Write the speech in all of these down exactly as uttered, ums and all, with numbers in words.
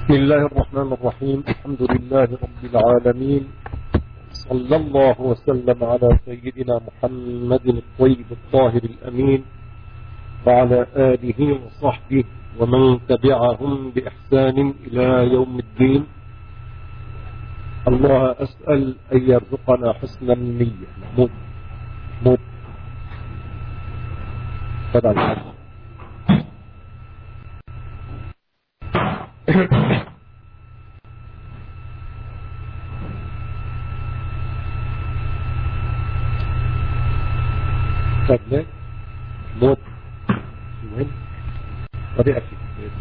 بسم الله الرحمن الرحيم. الحمد لله رب العالمين، صلى الله وسلم على سيدنا محمد الطيب الطاهر الأمين وعلى آله وصحبه ومن تبعهم بإحسان إلى يوم الدين. الله أسأل أن يرزقنا حسن النية. محمود محمود تبع الحج. طب ليه محمود وين طريقة في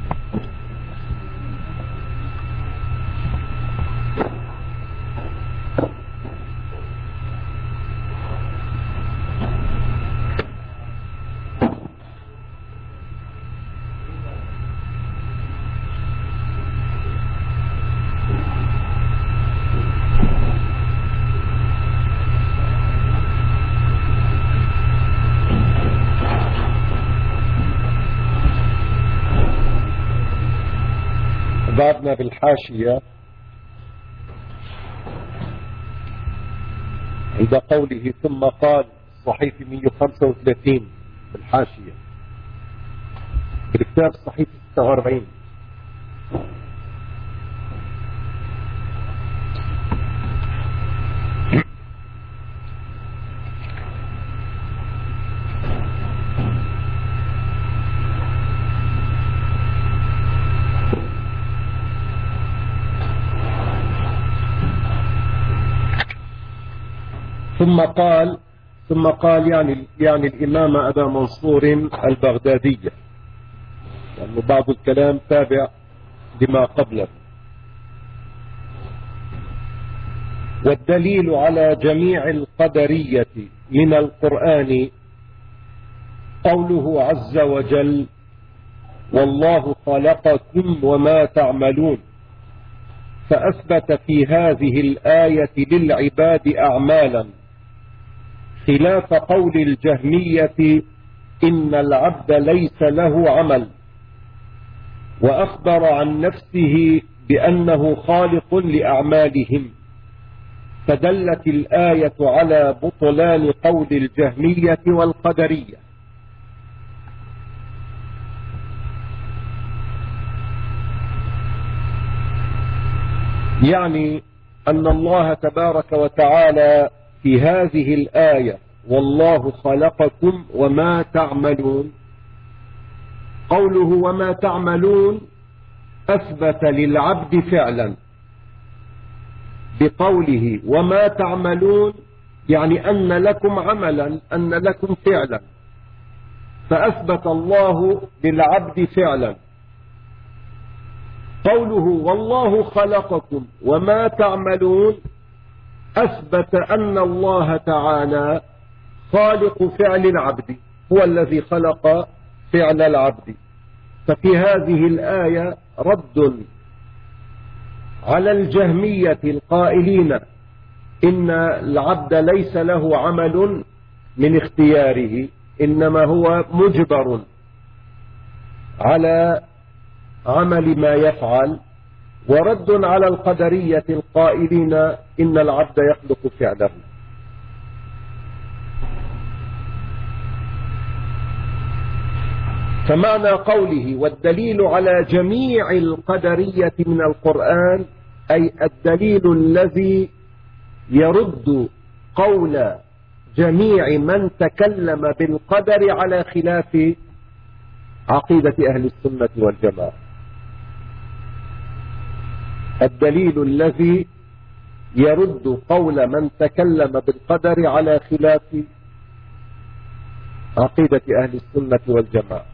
بعدنا بالحاشية عند قوله ثم قال صحيفة مئة وخمسة وثلاثين بالحاشية بالكتاب صحيفة ستة وأربعين. ثم قال ثم قال يعني يعني الإمام أبا منصور البغدادية، يعني بعض الكلام تابع لما قبله. والدليل على جميع القدرية من القرآن قوله عز وجل والله خلقكم وما تعملون، فأثبت في هذه الآية للعباد أعمالا خلاف قول الجهمية إن العبد ليس له عمل، وأخبر عن نفسه بأنه خالق لأعمالهم، فدلت الآية على بطلان قول الجهمية والقدرية. يعني أن الله تبارك وتعالى في هذه الآية والله خلقكم وما تعملون، قوله وما تعملون أثبت للعبد فعلا بقوله وما تعملون، يعني أن لكم عملا، أن لكم فعلا، فأثبت الله للعبد فعلا. قوله والله خلقكم وما تعملون أثبت أن الله تعالى خالق فعل العبد، هو الذي خلق فعل العبد. ففي هذه الآية رد على الجهمية القائلين إن العبد ليس له عمل من اختياره، إنما هو مجبر على عمل ما يفعل، ورد على القدرية القائلين إن العبد يخلق فعله. فمعنى قوله والدليل على جميع القدرية من القرآن أي الدليل الذي يرد قول جميع من تكلم بالقدر على خلاف عقيدة أهل السنة والجماعة، الدليل الذي يرد قول من تكلم بالقدر على خلاف عقيدة أهل السنة والجماعة.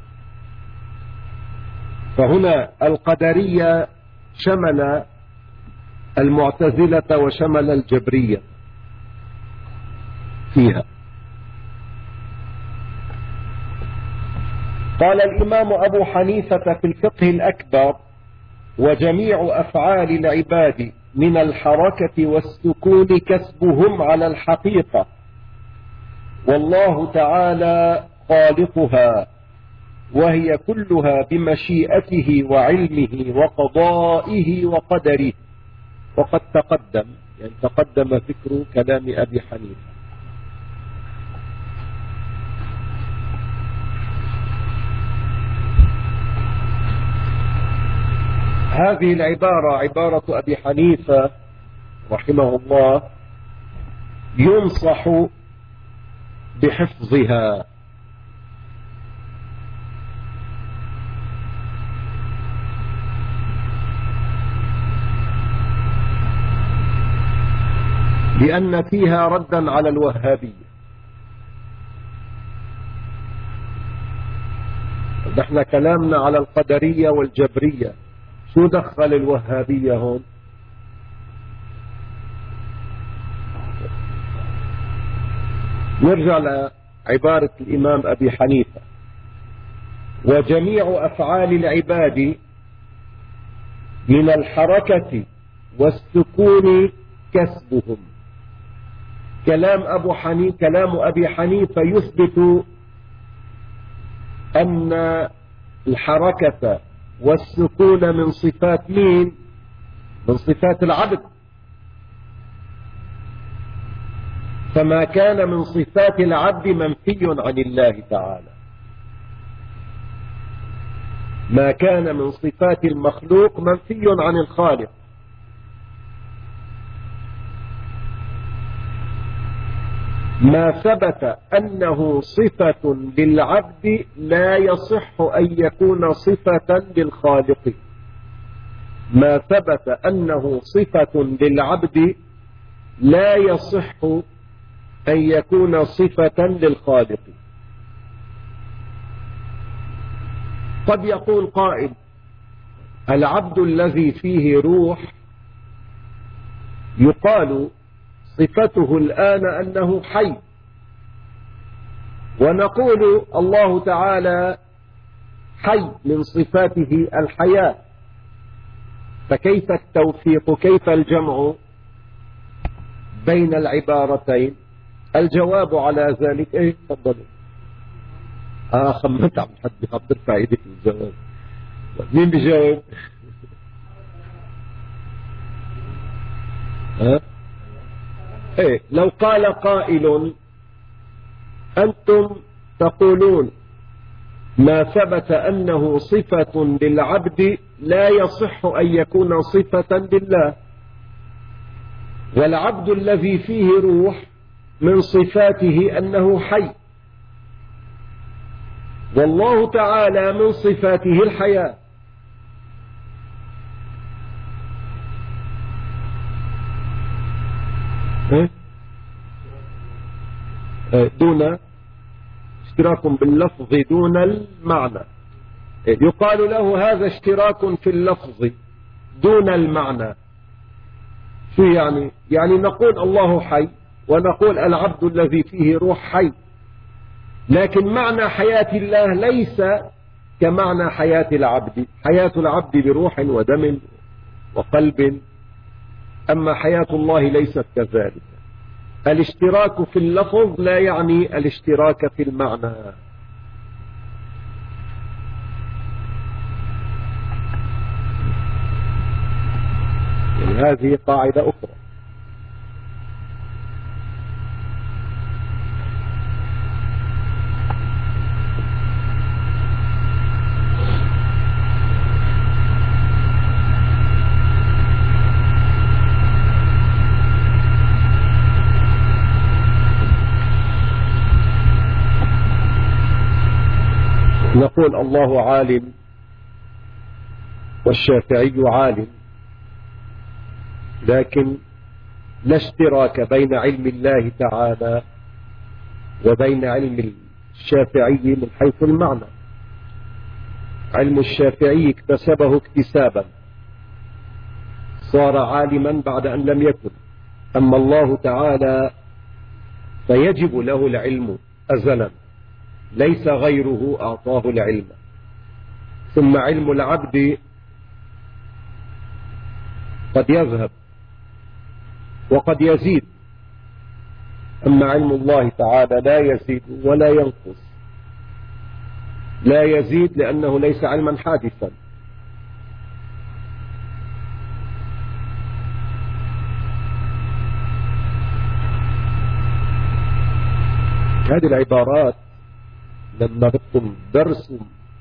فهنا القدرية شمل المعتزلة وشمل الجبرية فيها. قال الإمام أبو حنيفة في الفقه الأكبر وجميع أفعال العباد من الحركة والسكون كسبهم على الحقيقة، والله تعالى خالقها، وهي كلها بمشيئته وعلمه وقضائه وقدره. وقد تقدم يعني تقدم ذكر كلام أبي حنيفة. هذه العبارة عبارة أبي حنيفة رحمه الله ينصح بحفظها. لأن فيها ردا على الوهابية. نحن كلامنا على القدرية والجبرية، شو دخل الوهابية هون؟ نرجع لعبارة الإمام أبي حنيفة: وجميع أفعال العباد من الحركة والسكون كسبهم. كلام أبو حنيفة كلام أبي حنيفة يثبت أن الحركة والسكون من صفات مين؟ من صفات العبد. فما كان من صفات العبد منفي عن الله تعالى، ما كان من صفات المخلوق منفي عن الخالق. ما ثبت أنه صفة للعبد لا يصح أن يكون صفة للخالق. ما ثبت أنه صفة للعبد لا يصح أن يكون صفة للخالق. قد يقول قائل: العبد الذي فيه روح يقال صفته الآن أنه حي، ونقول الله تعالى حي من صفاته الحياة، فكيف التوفيق؟ كيف الجمع بين العبارتين؟ الجواب على ذلك ايه؟ تفضلوا. اه خمنت عم حد عم ترفع ايدك الجواب. مين بيجاوب؟ ها؟ ايه لو قال قائل: انتم تقولون ما ثبت انه صفة للعبد لا يصح ان يكون صفة لله، والعبد الذي فيه روح من صفاته انه حي، والله تعالى من صفاته الحياة. دون اشتراك باللفظ دون المعنى. يقال له هذا اشتراك في اللفظ دون المعنى. شو يعني؟ يعني نقول الله حي ونقول العبد الذي فيه روح حي، لكن معنى حياة الله ليس كمعنى حياة العبد. حياة العبد بروح ودم وقلب، أما حياة الله ليست كذلك. الاشتراك في اللفظ لا يعني الاشتراك في المعنى. يعني هذه قاعدة أخرى. نقول الله عالم والشافعي عالم، لكن لا اشتراك بين علم الله تعالى وبين علم الشافعي من حيث المعنى. علم الشافعي اكتسبه اكتسابا، صار عالما بعد أن لم يكن. أما الله تعالى فيجب له العلم أزلا، ليس غيره أعطاه العلم. ثم علم العبد قد يذهب وقد يزيد، أما علم الله تعالى لا يزيد ولا ينقص. لا يزيد لأنه ليس علما حادثا. هذه العبارات لما بدكم درسوا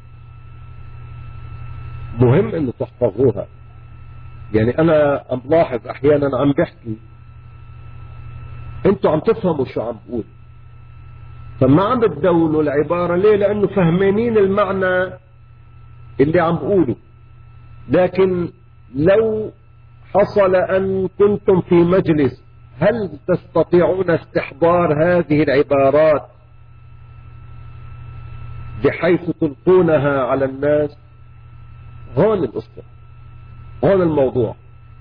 مهم انه تحفظوها. يعني انا عم بلاحظ احيانا عم بحكي انتوا عم تفهموا شو عم بقول، فما عم بتدونوا العبارة. ليه؟ لانه فهمانين المعنى اللي عم بقوله. لكن لو حصل ان كنتم في مجلس، هل تستطيعون استحضار هذه العبارات بحيث تلقونها على الناس؟ هون القصة، هون الموضوع.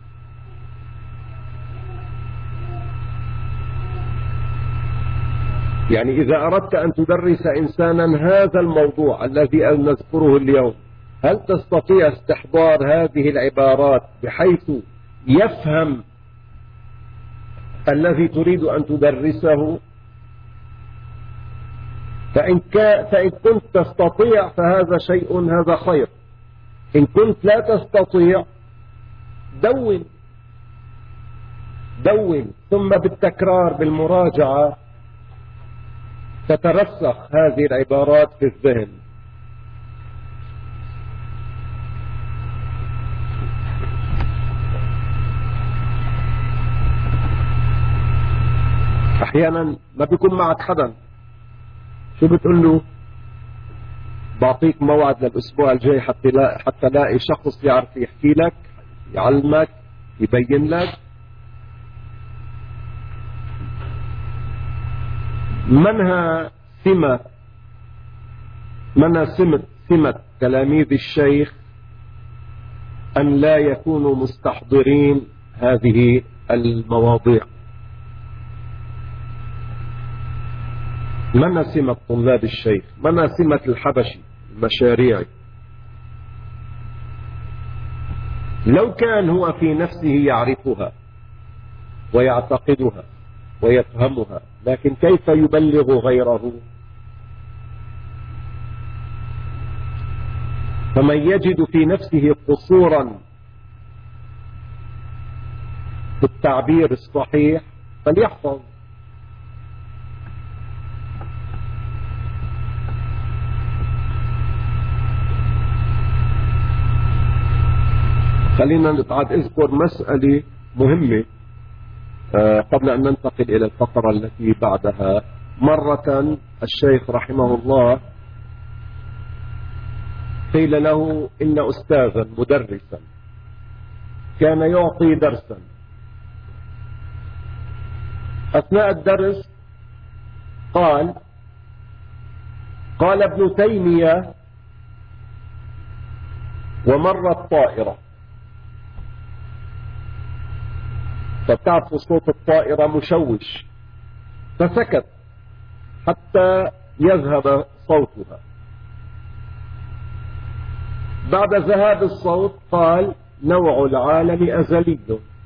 يعني إذا أردت أن تدرس إنسانا هذا الموضوع الذي نذكره اليوم، هل تستطيع استحضار هذه العبارات بحيث يفهم الذي تريد أن تدرسه؟ فإن, فإن كنت تستطيع فهذا شيء، هذا خير. إن كنت لا تستطيع دون دون ثم بالتكرار بالمراجعة تترسخ هذه العبارات في الذهن. أحيانا ما بيكون معك حدا، شو بتقول له؟ بعطيك موعد للأسبوع الجاي حتى لا حتى لاقي شخص يعرف يحكي لك، يعلمك، يبين لك. منها سمة منها سمة سمة تلاميذ الشيخ أن لا يكونوا مستحضرين هذه المواضيع. منها سمة طلاب الشيخ، منها سمة الحبشي المشاريعي. لو كان هو في نفسه يعرفها ويعتقدها ويفهمها، لكن كيف يبلغ غيره؟ فمن يجد في نفسه قصورا في التعبير الصحيح فليحفظ. خلينا نتعاد اذكر مسألة مهمة قبل أن ننتقل إلى الفقرة التي بعدها. مرة الشيخ رحمه الله قيل له إن أستاذا مدرسا كان يعطي درسا. أثناء الدرس قال قال ابن تيمية ومرت طائرة. فتعرف صوت الطائرة مشوش، فسكت حتى يذهب صوتها. بعد ذهاب الصوت قال نوع العالم أزلي.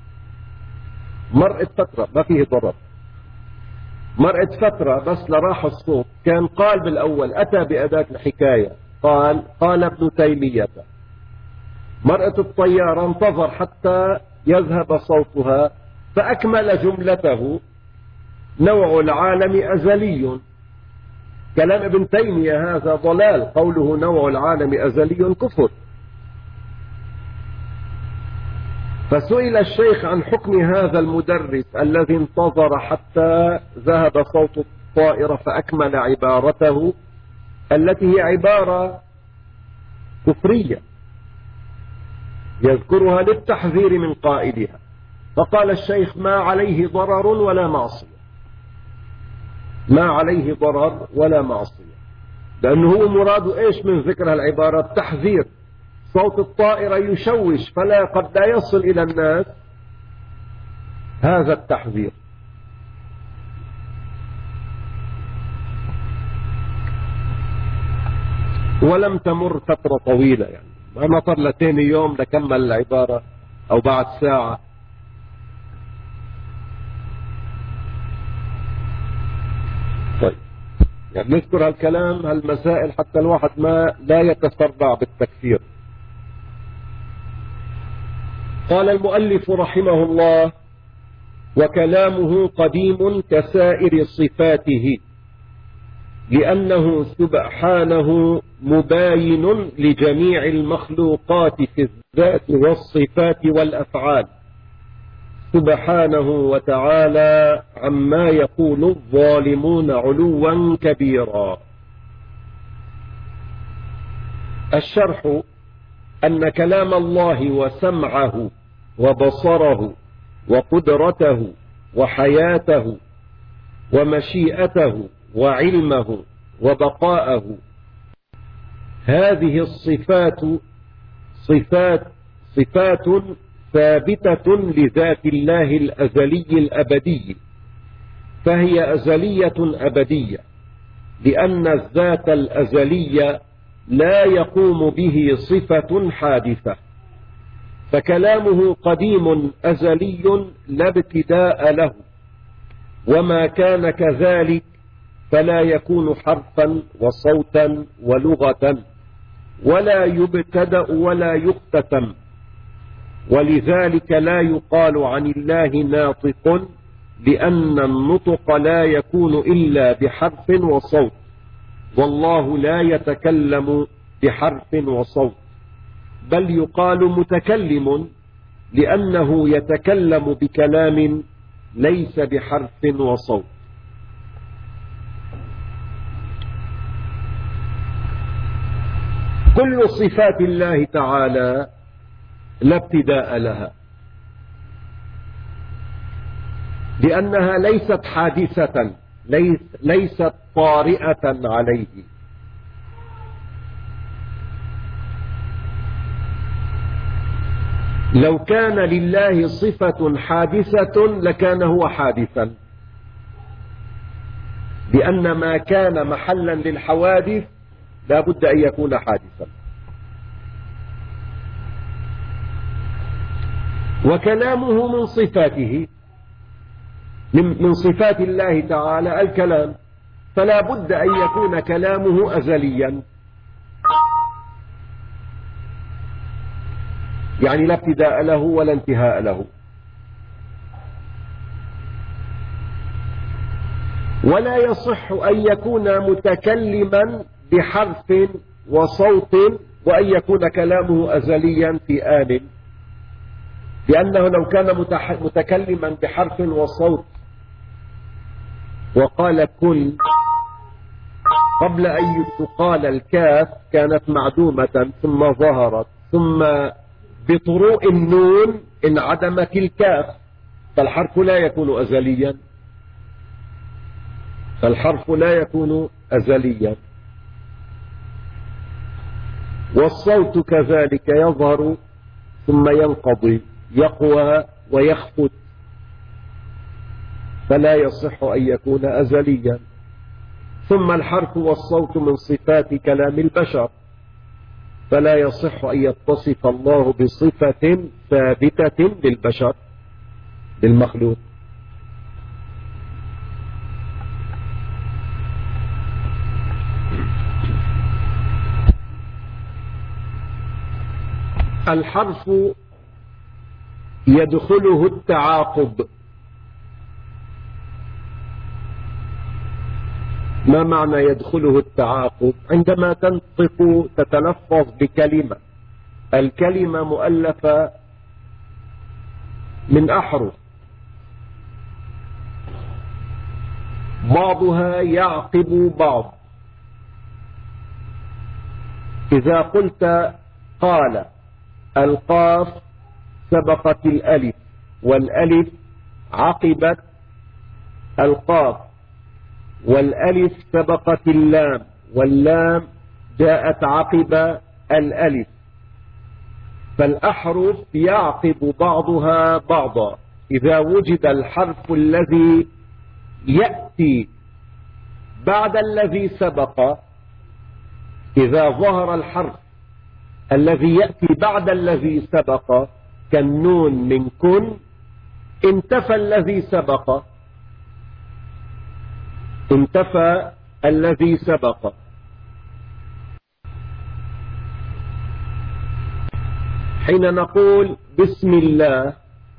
مرقت فترة، ما فيه ضرر، مرقت فترة بس لراح الصوت. كان قال بالأول أتى بأداة الحكاية، قال قال ابن تيمية. مرقت الطيارة، انتظر حتى يذهب صوتها فأكمل جملته نوع العالم أزلي. كلام ابن تيمية هذا ضلال، قوله نوع العالم أزلي كفر. فسئل الشيخ عن حكم هذا المدرس الذي انتظر حتى ذهب صوت الطائرة فأكمل عبارته التي هي عبارة كفرية يذكرها للتحذير من قائلها. فقال الشيخ ما عليه ضرر ولا معصية، ما عليه ضرر ولا معصية، لأنه هو مراده إيش من ذكر العبارة؟ التحذير. صوت الطائرة يشوش فلا قد لا يصل إلى الناس هذا التحذير. ولم تمر فترة طويلة، يعني ما نطر لتاني يوم لكمل العبارة أو بعد ساعة. طيب يعني نذكر هالكلام هالمسائل حتى الواحد ما لا يتسرع بالتكفير. قال المؤلف رحمه الله: وكلامه قديم كسائر صفاته، لأنه سبحانه مباين لجميع المخلوقات في الذات والصفات والأفعال، سبحانه وتعالى عما يقول الظالمون علوا كبيرا. الشرح: أن كلام الله وسمعه وبصره وقدرته وحياته ومشيئته وعلمه وبقاءه، هذه الصفات صفات صفات ثابتة لذات الله الأزلي الأبدي، فهي أزلية أبدية، لأن الذات الأزلية لا يقوم به صفة حادثة. فكلامه قديم أزلي لا ابتداء له، وما كان كذلك فلا يكون حرفا وصوتا ولغة، ولا يبتدأ ولا يختتم، ولذلك لا يقال عن الله ناطق، لأن النطق لا يكون إلا بحرف وصوت، والله لا يتكلم بحرف وصوت، بل يقال متكلم، لأنه يتكلم بكلام ليس بحرف وصوت. كل صفات الله تعالى لا ابتداء لها، لأنها ليست حادثة، ليس ليست طارئة عليه. لو كان لله صفة حادثة لكان هو حادثا، لأن ما كان محلا للحوادث لا بد أن يكون حادثا. وكلامه من صفاته، من صفات الله تعالى الكلام، فلا بد أن يكون كلامه أزليا، يعني لا ابتداء له ولا انتهاء له. ولا يصح أن يكون متكلما بحرف وصوت وأن يكون كلامه أزليا في آن، لأنه لو كان متكلما بحرف وصوت وقال كن قبل أن تقال الكاف كانت معدومة ثم ظهرت، ثم بطروء النون انعدمت الكاف، فالحرف لا يكون أزليا، فالحرف لا يكون أزليا. والصوت كذلك يظهر ثم ينقضي، يقوى ويخفت، فلا يصح أن يكون أزليا. ثم الحرف والصوت من صفات كلام البشر، فلا يصح أن يتصف الله بصفة ثابتة للبشر للمخلوق. الحرف يدخله التعاقب. ما معنى يدخله التعاقب؟ عندما تنطق تتلفظ بكلمة، الكلمة مؤلفة من أحرف، بعضها يعقب بعض. إذا قلت قال، القاف سبقت الألف، والألف عقبت القاف، والألف سبقت اللام، واللام جاءت عقب الألف، فالأحرف يعقب بعضها بعضا. إذا وجد الحرف الذي يأتي بعد الذي سبق، إذا ظهر الحرف الذي يأتي بعد الذي سبق كالنون من كن، انتفى الذي سبق، انتفى الذي سبق. حين نقول بسم الله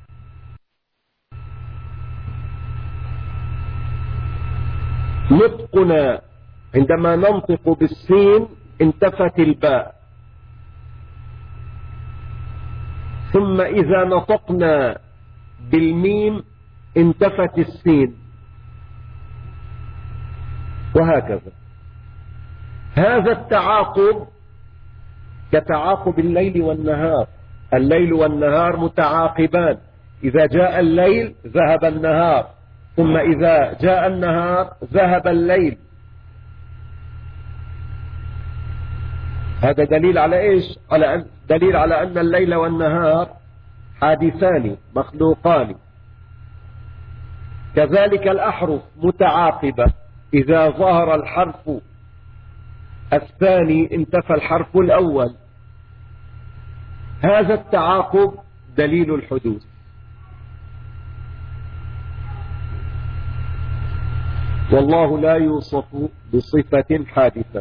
نطقنا عندما ننطق بالسين انتفت الباء، ثم إذا نطقنا بالميم انتفت السين، وهكذا. هذا التعاقب كتعاقب الليل والنهار، الليل والنهار متعاقبان، إذا جاء الليل ذهب النهار، ثم إذا جاء النهار ذهب الليل. هذا دليل على إيش؟ على أن دليل على أن الليل والنهار حادثان مخلوقان. كذلك الأحرف متعاقبة، إذا ظهر الحرف الثاني انتفى الحرف الأول. هذا التعاقب دليل الحدوث. والله لا يوصف بصفة حادثة.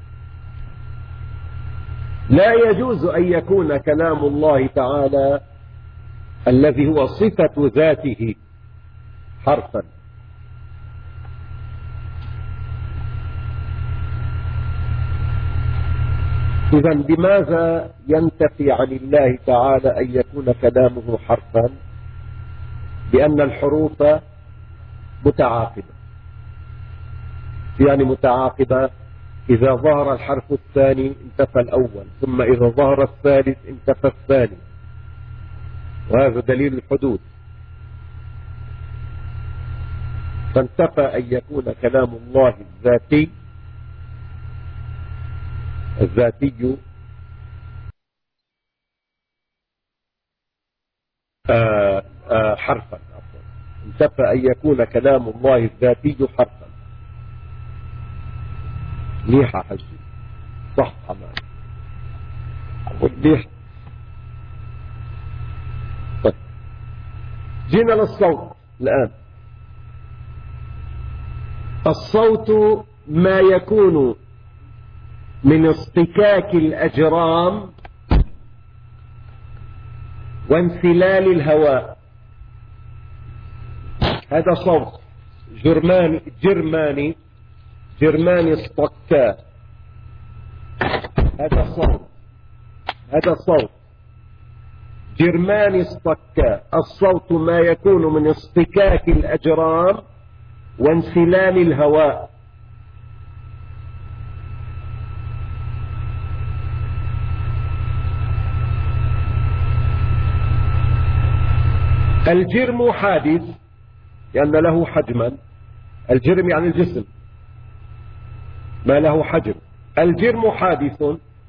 لا يجوز أن يكون كلام الله تعالى الذي هو صفة ذاته حرفا. إذا لماذا ينتفي عن الله تعالى أن يكون كلامه حرفا؟ لأن الحروف متعاقبة. يعني متعاقبة، إذا ظهر الحرف الثاني انتفى الأول، ثم إذا ظهر الثالث انتفى الثاني، وهذا دليل الحدوث. فانتفى أن يكون كلام الله الذاتي الذاتي آآ آآ حرفا. انتفى أن يكون كلام الله الذاتي حرفا. ليحة حجي صح حمان ليحة. طيب جينا للصوت الآن. الصوت ما يكون من اصطكاك الأجرام وانسلال الهواء، هذا صوت. جرماني جرماني جرماني اصطكا، هذا صوت، هذا صوت. جرماني اصطكا، الصوت ما يكون من اصطكاك الأجرام وانسلال الهواء. الجرم حادث لأن له حجما. الجرم يعني الجسم ما له حجم. الجرم حادث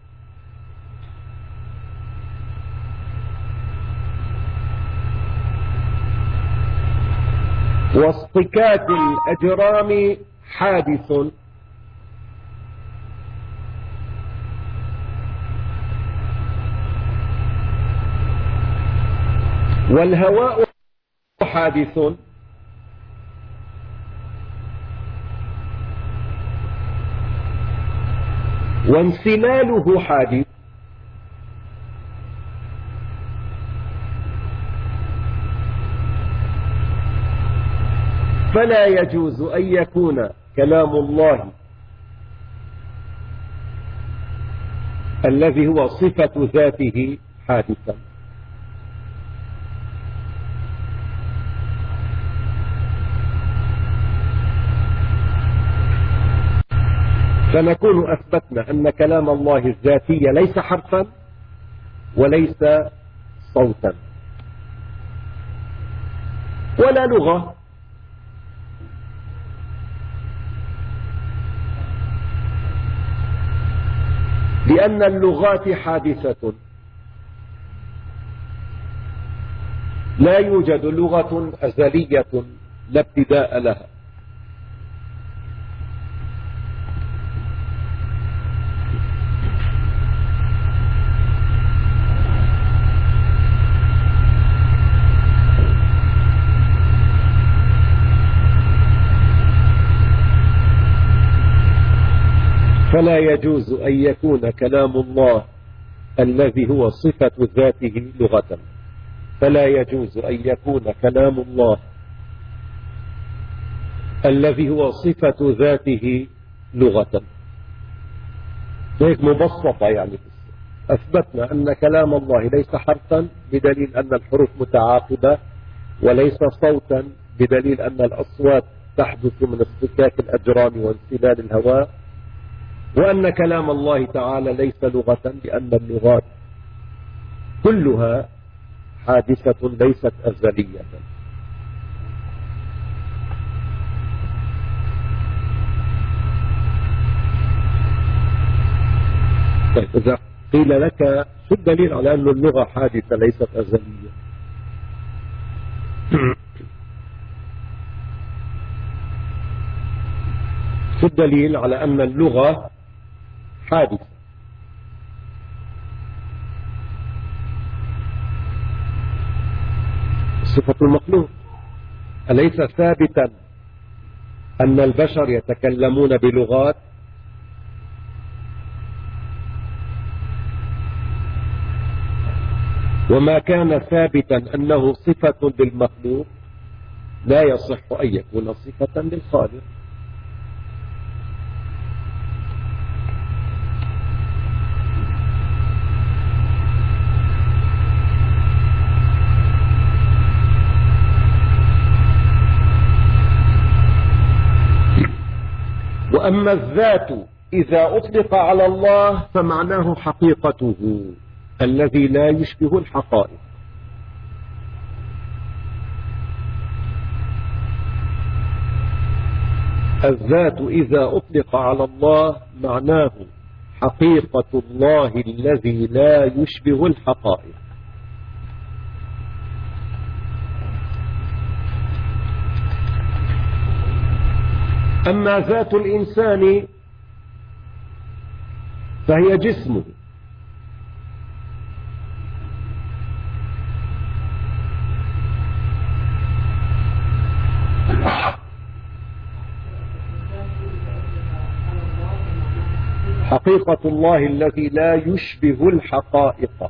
واصطكاك الأجرام حادث. والهواء حادث وانسلاله حادث. فلا يجوز أن يكون كلام الله الذي هو صفة ذاته حادثا. فنكون أثبتنا أن كلام الله الذاتي ليس حرفا وليس صوتا ولا لغة. لأن اللغات حادثة، لا يوجد لغة أزلية لا ابتداء لها. فلا يجوز أن يكون كلام الله الذي هو صفة ذاته لغة، فلا يجوز أن يكون كلام الله الذي هو صفة ذاته لغة. هيك مبسطة يعني. أثبتنا أن كلام الله ليس حرفا بدليل أن الحروف متعاقبة، وليس صوتا بدليل أن الأصوات تحدث من اصطكاك الأجرام وانسلال الهواء، وأن كلام الله تعالى ليس لغة لأن اللغات كلها حادثة ليست أزلية. طيب إذا قيل لك شو الدليل على أن اللغة حادثة ليست أزلية؟ شو الدليل على أن اللغة حادثة؟ صفة المخلوق. أليس ثابتا أن البشر يتكلمون بلغات؟ وما كان ثابتا أنه صفة للمخلوق لا يصح أن يكون صفة للخالق. وأما الذات إذا أطلق على الله فمعناه حقيقته الذي لا يشبه الحقائق. الذات إذا أطلق على الله معناه حقيقة الله الذي لا يشبه الحقائق. أما ذات الإنسان فهي جسمه، حقيقة الله الذي لا يشبه الحقائق.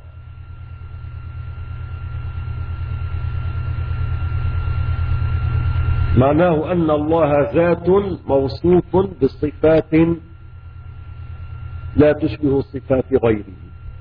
معناه أن الله ذات موصوف بصفات لا تشبه صفات غيره.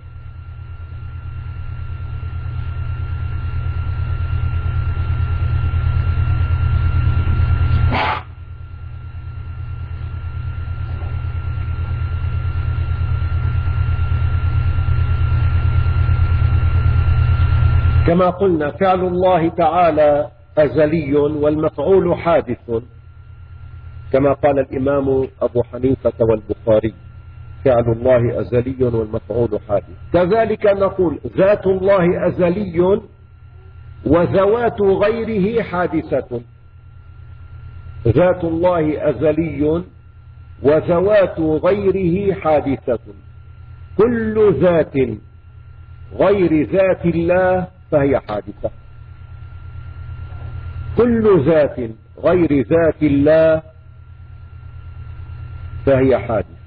كما قلنا فعل الله تعالى أزلي والمفعول حادث، كما قال الإمام أبو حنيفة والبخاري فعل الله أزلي والمفعول حادث. كذلك نقول ذات الله أزلي وذوات غيره حادثة. ذات الله أزلي وذوات غيره حادثة. كل ذات غير ذات الله فهي حادثة. كل ذات غير ذات الله فهي حادثة.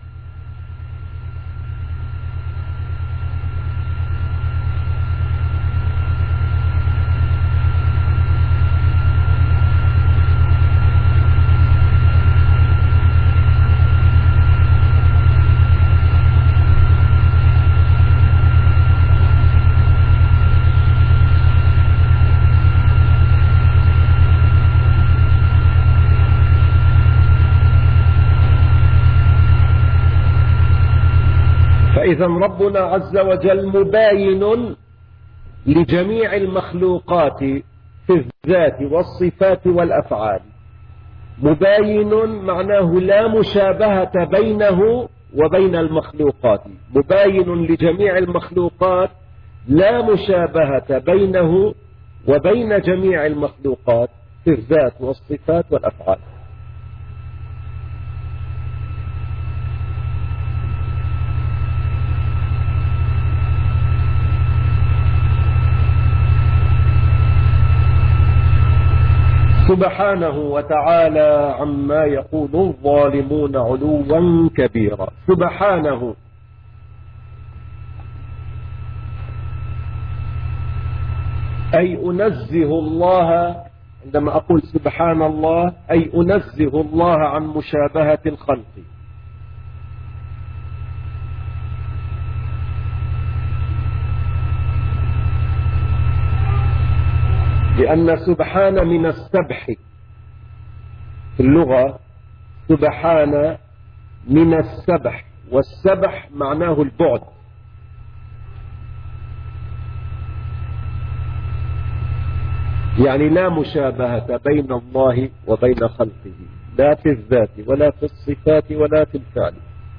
فإذا ربنا عز وجل مباين لجميع المخلوقات في الذات والصفات والأفعال. مباين معناه لا مشابهة بينه وبين المخلوقات. مباين لجميع المخلوقات لا مشابهة بينه وبين جميع المخلوقات في الذات والصفات والأفعال. سبحانه وتعالى عما يقول الظالمون علوا كبيرا. سبحانه أي أنزه الله، عندما أقول سبحان الله أي أنزه الله عن مشابهة الخلق. لأن سبحان من السبح في اللغة، سبحان من السبح، والسبح معناه البعد. يعني لا مشابهة بين الله وبين خلقه، لا في الذات ولا في الصفات ولا في الفعل.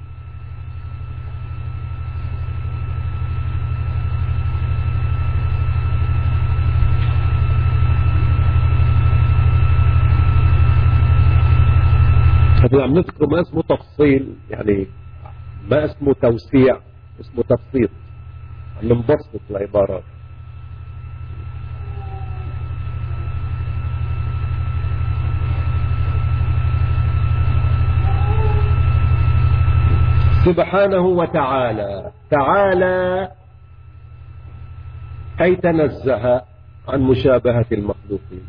هذا عم نذكر ما اسمه تفصيل، يعني ما اسمه توسيع، اسمه تبسيط، عم نبسط العبارات. سبحانه وتعالى، تعالى أي تنزه عن مشابهة المخلوقين.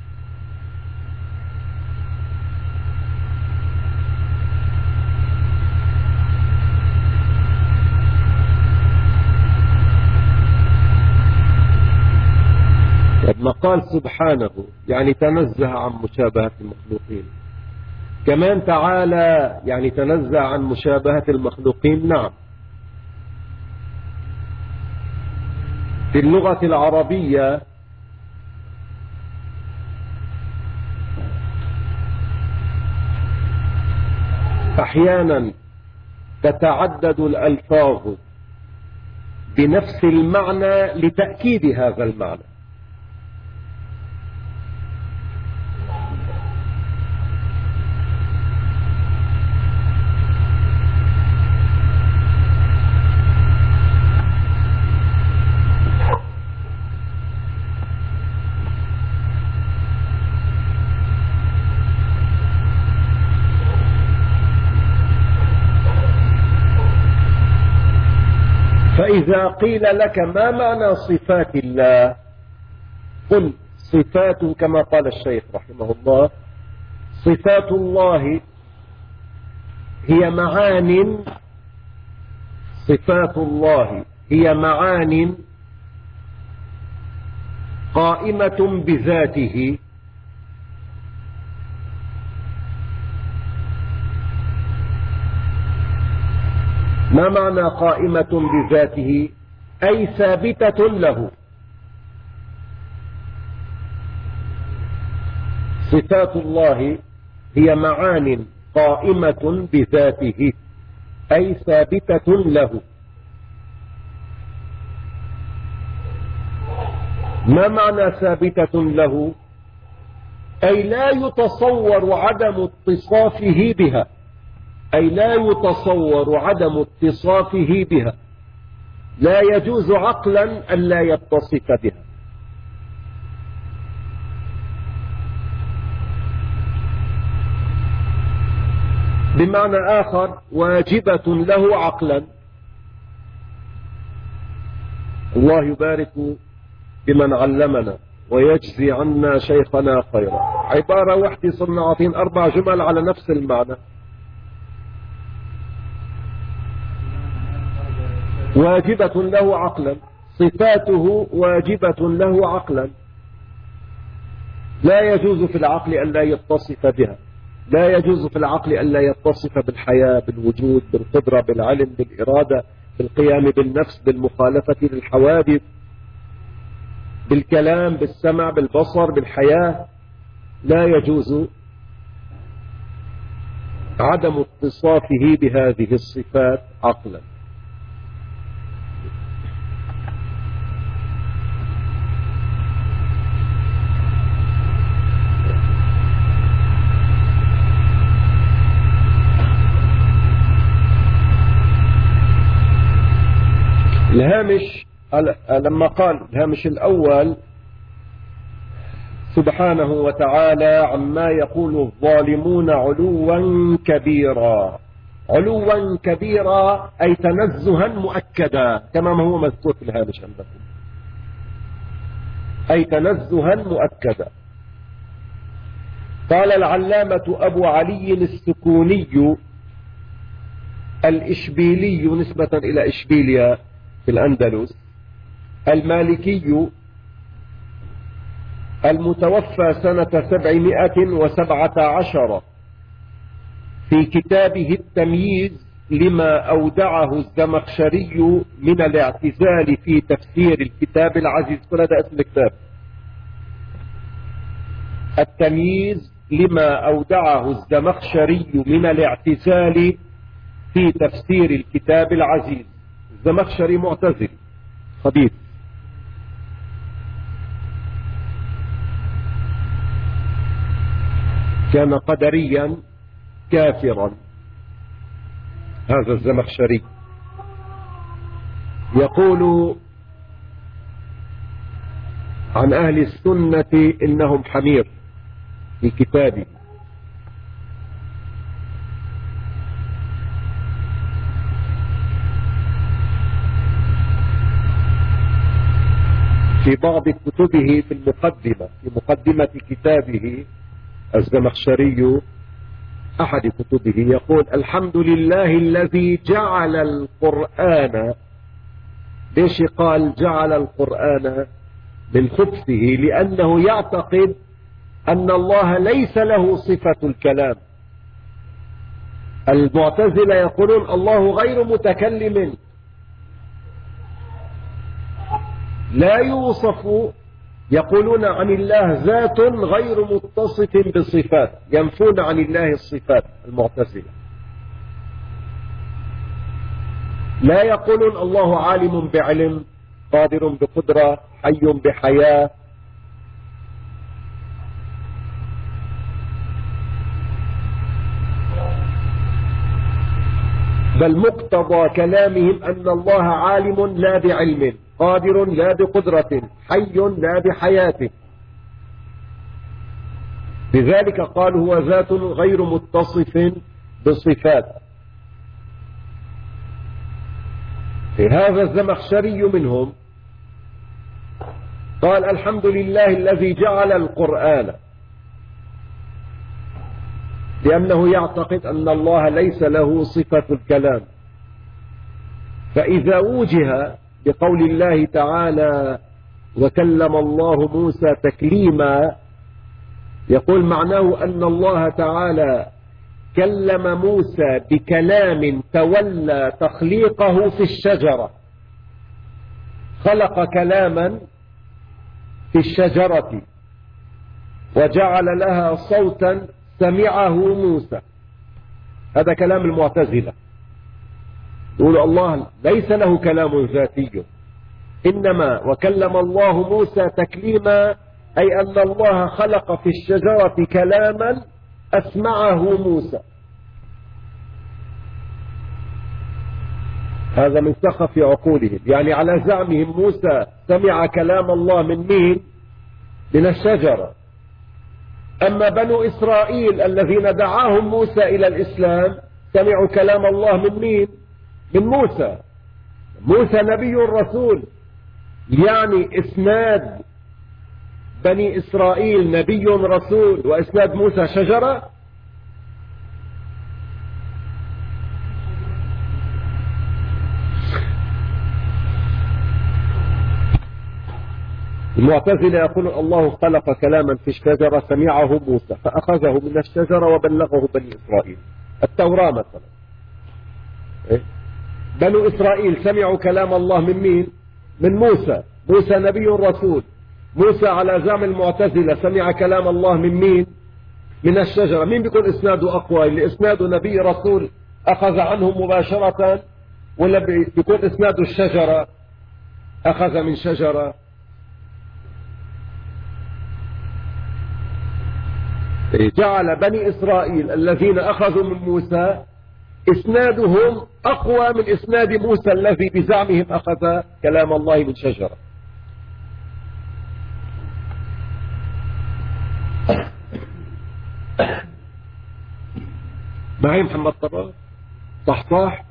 لما قال سبحانه يعني تنزه عن مشابهة المخلوقين، كمان تعالى يعني تنزه عن مشابهة المخلوقين. نعم، في اللغة العربية أحيانا تتعدد الألفاظ بنفس المعنى لتأكيد هذا المعنى. فإذا قيل لك ما معنى صفات الله، قل صفات كما قال الشيخ رحمه الله: صفات الله هي معان، صفات الله هي معان قائمة بذاته ما معنى قائمة بذاته؟ أي ثابتة له. صفات الله هي معان قائمة بذاته أي ثابتة له. ما معنى ثابتة له؟ أي لا يتصور عدم اتصافه بها، أي لا يتصور عدم اتصافه بها، لا يجوز عقلا ألا يتصف بها. بمعنى آخر واجبة له عقلا. الله يبارك بمن علمنا ويجزي عنا شيخنا خيرا. عبارة واحدة صرنا عاطين أربع جمل على نفس المعنى. واجبة له عقلا، صفاته واجبة له عقلا، لا يجوز في العقل أن لا يتصف بها، لا يجوز في العقل أن لا يتصف بالحياة، بالوجود، بالقدرة، بالعلم، بالإرادة، بالقيام بالنفس، بالمخالفة للحوادث، بالكلام، بالسمع، بالبصر، بالحياة. لا يجوز عدم اتصافه بهذه الصفات عقلا. الهامش لما قال الهامش الأول سبحانه وتعالى عما يقول الظالمون علوا كبيرا. علوا كبيرا أي تنزها مؤكدا كما ما هو مذكور في الهامش عندكم، أي تنزها مؤكدا. قال العلامة أبو علي السكوني الإشبيلي نسبة إلى إشبيليا في الأندلس المالكي المتوفى سنة سبعمائة وسبعة عشر في كتابه التمييز لما أودعه الزمخشري من الاعتزال في تفسير الكتاب العزيز. كل هذا اسم الكتاب، التمييز لما أودعه الزمخشري من الاعتزال في تفسير الكتاب العزيز. الزمخشري معتزل خبيث، كان قدريا كافرا هذا الزمخشري. يقول عن أهل السنة إنهم حمير في كتابه. في بعض كتبه في المقدمة في مقدمة كتابه الزمخشري أحد كتبه يقول الحمد لله الذي جعل القرآن. ليش قال جعل القرآن؟ من خبثه، لأنه يعتقد أن الله ليس له صفة الكلام. المعتزلة يقولون الله غير متكلم، لا يوصف. يقولون عن الله ذات غير متصف بصفات، ينفون عن الله الصفات. المعتزلة لا يقولون الله عالم بعلم، قادر بقدرة، حي بحياة. بل مقتضى كلامهم أن الله عالم لا بعلم، قادر لا بقدرة، حي لا بحياته. لذلك قال هو ذات غير متصف بصفات. هذا الزمخشري منهم قال الحمد لله الذي جعل القرآن، لأنه يعتقد أن الله ليس له صفة الكلام. فإذا وجه بقول الله تعالى وكلم الله موسى تكليما، يقول معناه أن الله تعالى كلم موسى بكلام تولى تخليقه في الشجرة. خلق كلاما في الشجرة وجعل لها صوتا سمعه موسى. هذا كلام المعتزلة، يقول الله ليس له كلام ذاتي، إنما وكلم الله موسى تكليما أي أن الله خلق في الشجرة كلاما أسمعه موسى. هذا من سخف عقولهم، يعني على زعمهم موسى سمع كلام الله من مين؟ من الشجرة. أما بنو إسرائيل الذين دعاهم موسى إلى الإسلام سمعوا كلام الله من مين؟ من موسى. موسى نبي رسول، يعني إسناد بني إسرائيل نبي رسول وإسناد موسى شجرة. المعتزلة يقول الله خلق كلاما في الشجرة سمعه موسى فأخذه من الشجرة وبلغه بني إسرائيل. التوراة مثلا، بنو إسرائيل سمعوا كلام الله من مين؟ من موسى. موسى نبي رسول. موسى على زعم المعتزلة سمع كلام الله من مين؟ من الشجرة. مين بيكون إسناده أقوى؟ اللي إسناده نبي رسول أخذ عنه مباشرة، ولا بيكون إسناده الشجرة أخذ من شجرة؟ جعل بني إسرائيل الذين أخذوا من موسى إسنادهم أقوى من إسناد موسى الذي بزعمهم أخذ كلام الله من شجرة. معي محمد طراز صح صح.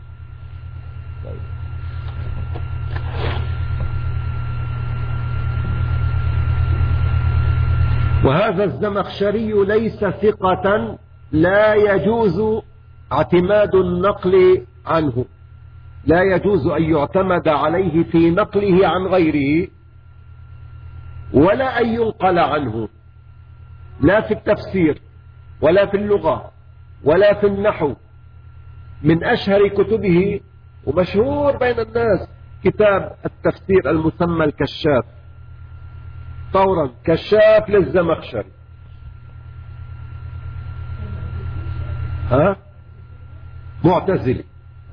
وهذا الزمخشري ليس ثقة لا يجوز اعتماد النقل عنه، لا يجوز أن يعتمد عليه في نقله عن غيره ولا أن ينقل عنه، لا في التفسير ولا في اللغة ولا في النحو. من أشهر كتبه ومشهور بين الناس كتاب التفسير المسمى الكشاف، فورا كشاف للزمخشري. ها معتزلي.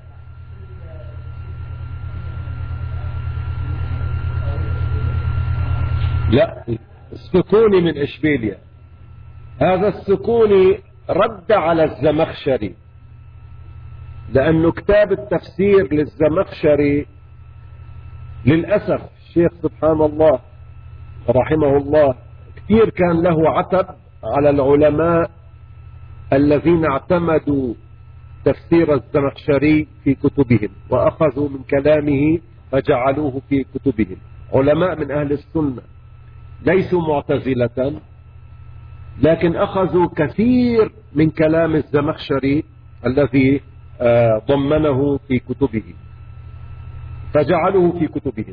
لا السكوني من إشبيليا، هذا السكوني رد على الزمخشري، لأنه كتاب التفسير للزمخشري للأسف الشيخ سبحان الله رحمه الله كثير كان له عتب على العلماء الذين اعتمدوا تفسير الزمخشري في كتبهم وأخذوا من كلامه فجعلوه في كتبهم. علماء من أهل السنة ليسوا معتزلة، لكن أخذوا كثير من كلام الزمخشري الذي ضمنه في كتبه فجعلوه في كتبهم.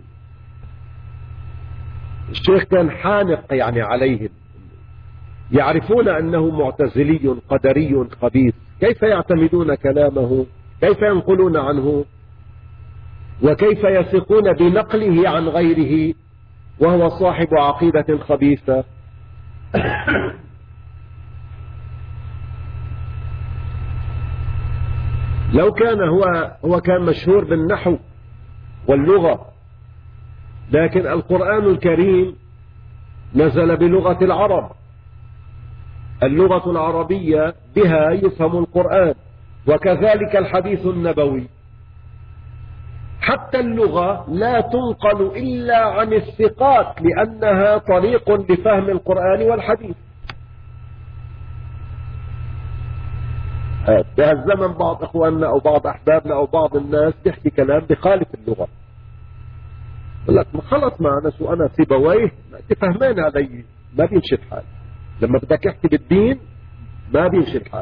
الشيخ كان حانق يعني عليهم، يعرفون أنه معتزلي قدري خبيث، كيف يعتمدون كلامه، كيف ينقلون عنه، وكيف يثقون بنقله عن غيره وهو صاحب عقيدة خبيثة. لو كان هو هو كان مشهور بالنحو واللغة، لكن القرآن الكريم نزل بلغة العرب، اللغة العربية بها يفهم القرآن، وكذلك الحديث النبوي. حتى اللغة لا تنقل إلا عن الثقات لأنها طريق لفهم القرآن والحديث. بهالزمن بعض اخواننا او بعض احبابنا او بعض الناس بيحكي كلام بخالف اللغة، بقول لك ما خلط معنا شو انا سيبويه تفهمين علي، ما بيمشي الحال. لما بدك تحكي بالدين ما بيمشي الحال.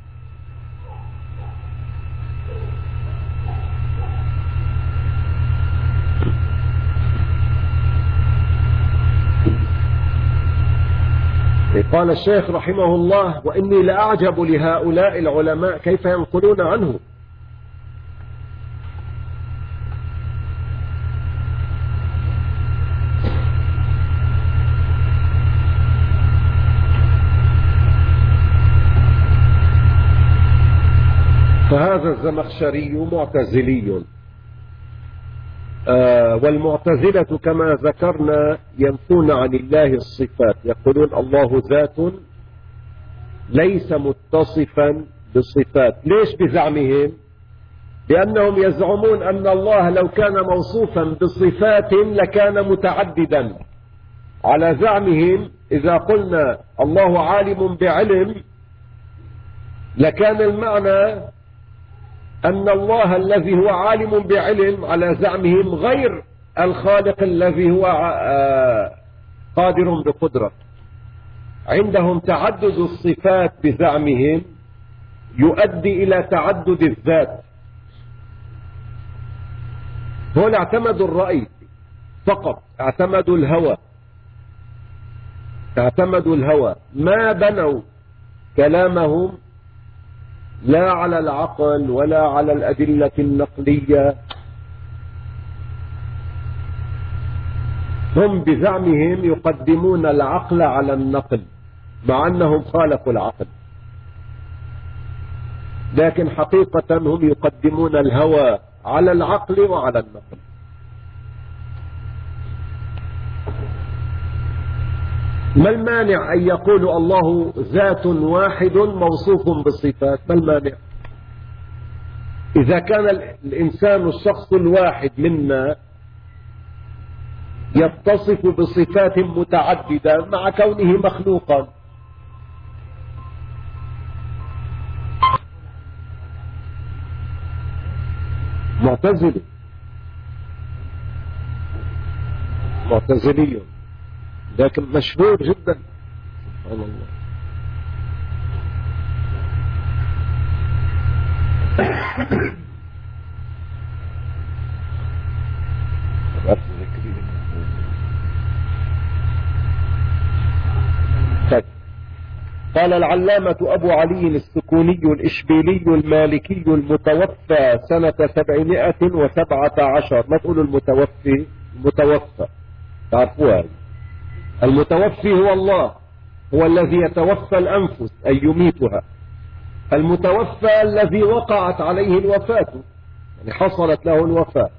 قال الشيخ رحمه الله: وإني لأعجب لهؤلاء العلماء كيف ينقلون عنه. فهذا الزمخشري معتزلي، آه والمعتزلة كما ذكرنا ينفون عن الله الصفات، يقولون الله ذات ليس متصفا بالصفات. ليش بزعمهم؟ لأنهم يزعمون أن الله لو كان موصوفا بصفات لكان متعددا. على زعمهم إذا قلنا الله عالم بعلم لكان المعنى أن الله الذي هو عالم بعلم على زعمهم غير الخالق الذي هو قادر بقدرة. عندهم تعدد الصفات بزعمهم يؤدي إلى تعدد الذات. هون اعتمدوا الرأي فقط، اعتمدوا الهوى، اعتمدوا الهوى، ما بنوا كلامهم لا على العقل ولا على الأدلة النقلية. هم بزعمهم يقدمون العقل على النقل مع أنهم خالفوا العقل، لكن حقيقة هم يقدمون الهوى على العقل وعلى النقل. ما المانع أن يقول الله ذات واحد موصوف بالصفات؟ ما المانع؟ إذا كان الإنسان الشخص الواحد منا يتصف بصفات متعددة مع كونه مخلوقا، معتزلي معتزلي لكن مشهور جدا. سبحان الله. قال العلامة أبو علي السكوني الإشبيلي المالكي المتوفى سنة سبعمائة وسبعة عشر. ما تقولوا المتوفي؟ المتوفى تعرفوها. المتوفي هو الله، هو الذي يتوفى الأنفس أي يميتها. المتوفى الذي وقعت عليه الوفاة، يعني حصلت له الوفاة.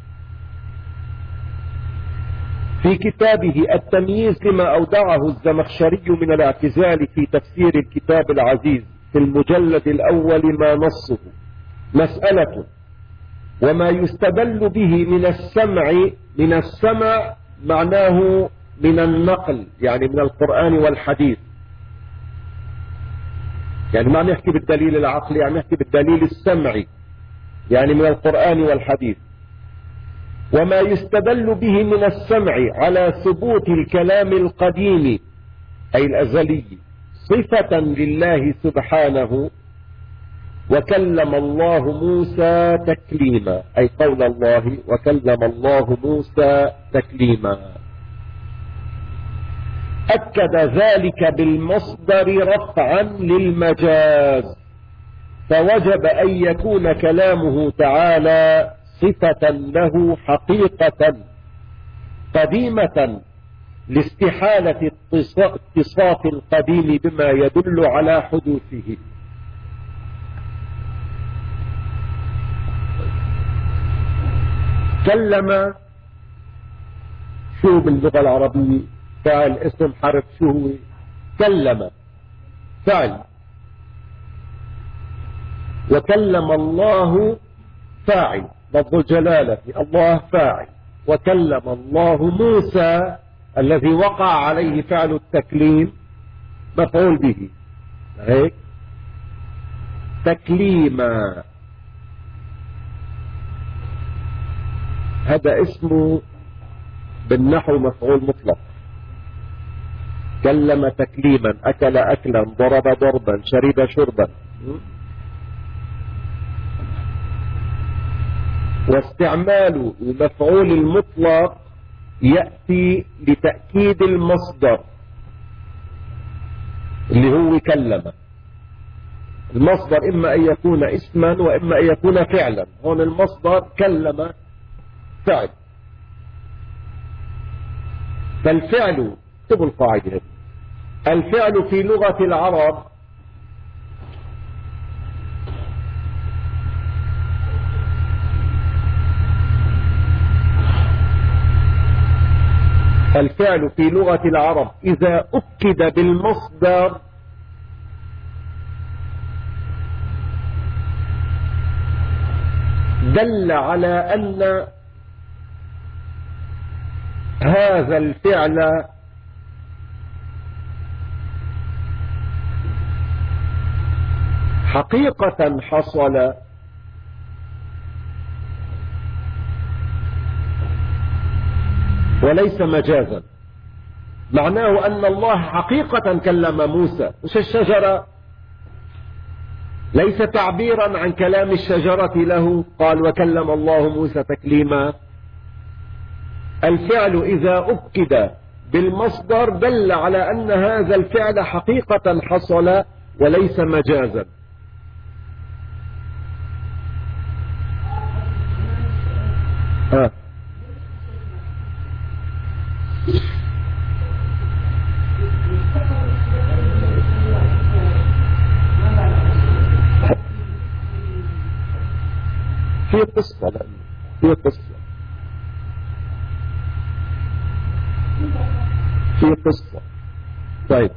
في كتابه التمييز لما أودعه الزمخشري من الاعتزال في تفسير الكتاب العزيز في المجلد الأول ما نصه مسألة وما يستدل به من السمع. من السمع معناه من النقل، يعني من القرآن والحديث، يعني ما نحكي بالدليل العقلي، يعني نحكي بالدليل السمعي، يعني من القرآن والحديث. وما يستدل به من السمع على ثبوت الكلام القديم أي الأزلي صفة لله سبحانه. وكلم الله موسى تكليما أي قول الله وكلم الله موسى تكليما. أكد ذلك بالمصدر رفعا للمجاز، فوجب أن يكون كلامه تعالى صفة له حقيقة قديمة لاستحالة اتصاف القديم بما يدل على حدوثه. كلم شو باللغة العربية؟ فعل اسم حرف. شو هو؟ كلم فعل، وكلم الله فاعل لفظ الجلالة، الله فاعل. وكلم الله موسى الذي وقع عليه فعل التكليم مفعول به، هيك تكليما. هذا اسمه بالنحو مفعول مطلق. كلم تكليما، أكل أكلا، ضرب ضربا، شرب شربا. واستعمال المفعول المطلق يأتي لتأكيد المصدر اللي هو كلم. المصدر إما أن يكون اسما وإما أن يكون فعلا. هون المصدر كلم فعل. فالفعل، اكتبوا القاعدة، الفعل في لغة العرب الفعل في لغة العرب إذا أكد بالمصدر دل على أن هذا الفعل حقيقة حصل وليس مجازا. معناه أن الله حقيقة كلم موسى، مش الشجرة، ليس تعبيرا عن كلام الشجرة له. قال وكلم الله موسى تكليما. الفعل إذا أكد بالمصدر دل على أن هذا الفعل حقيقة حصل وليس مجازا. آه. في قصة في قصة في قصة طيب.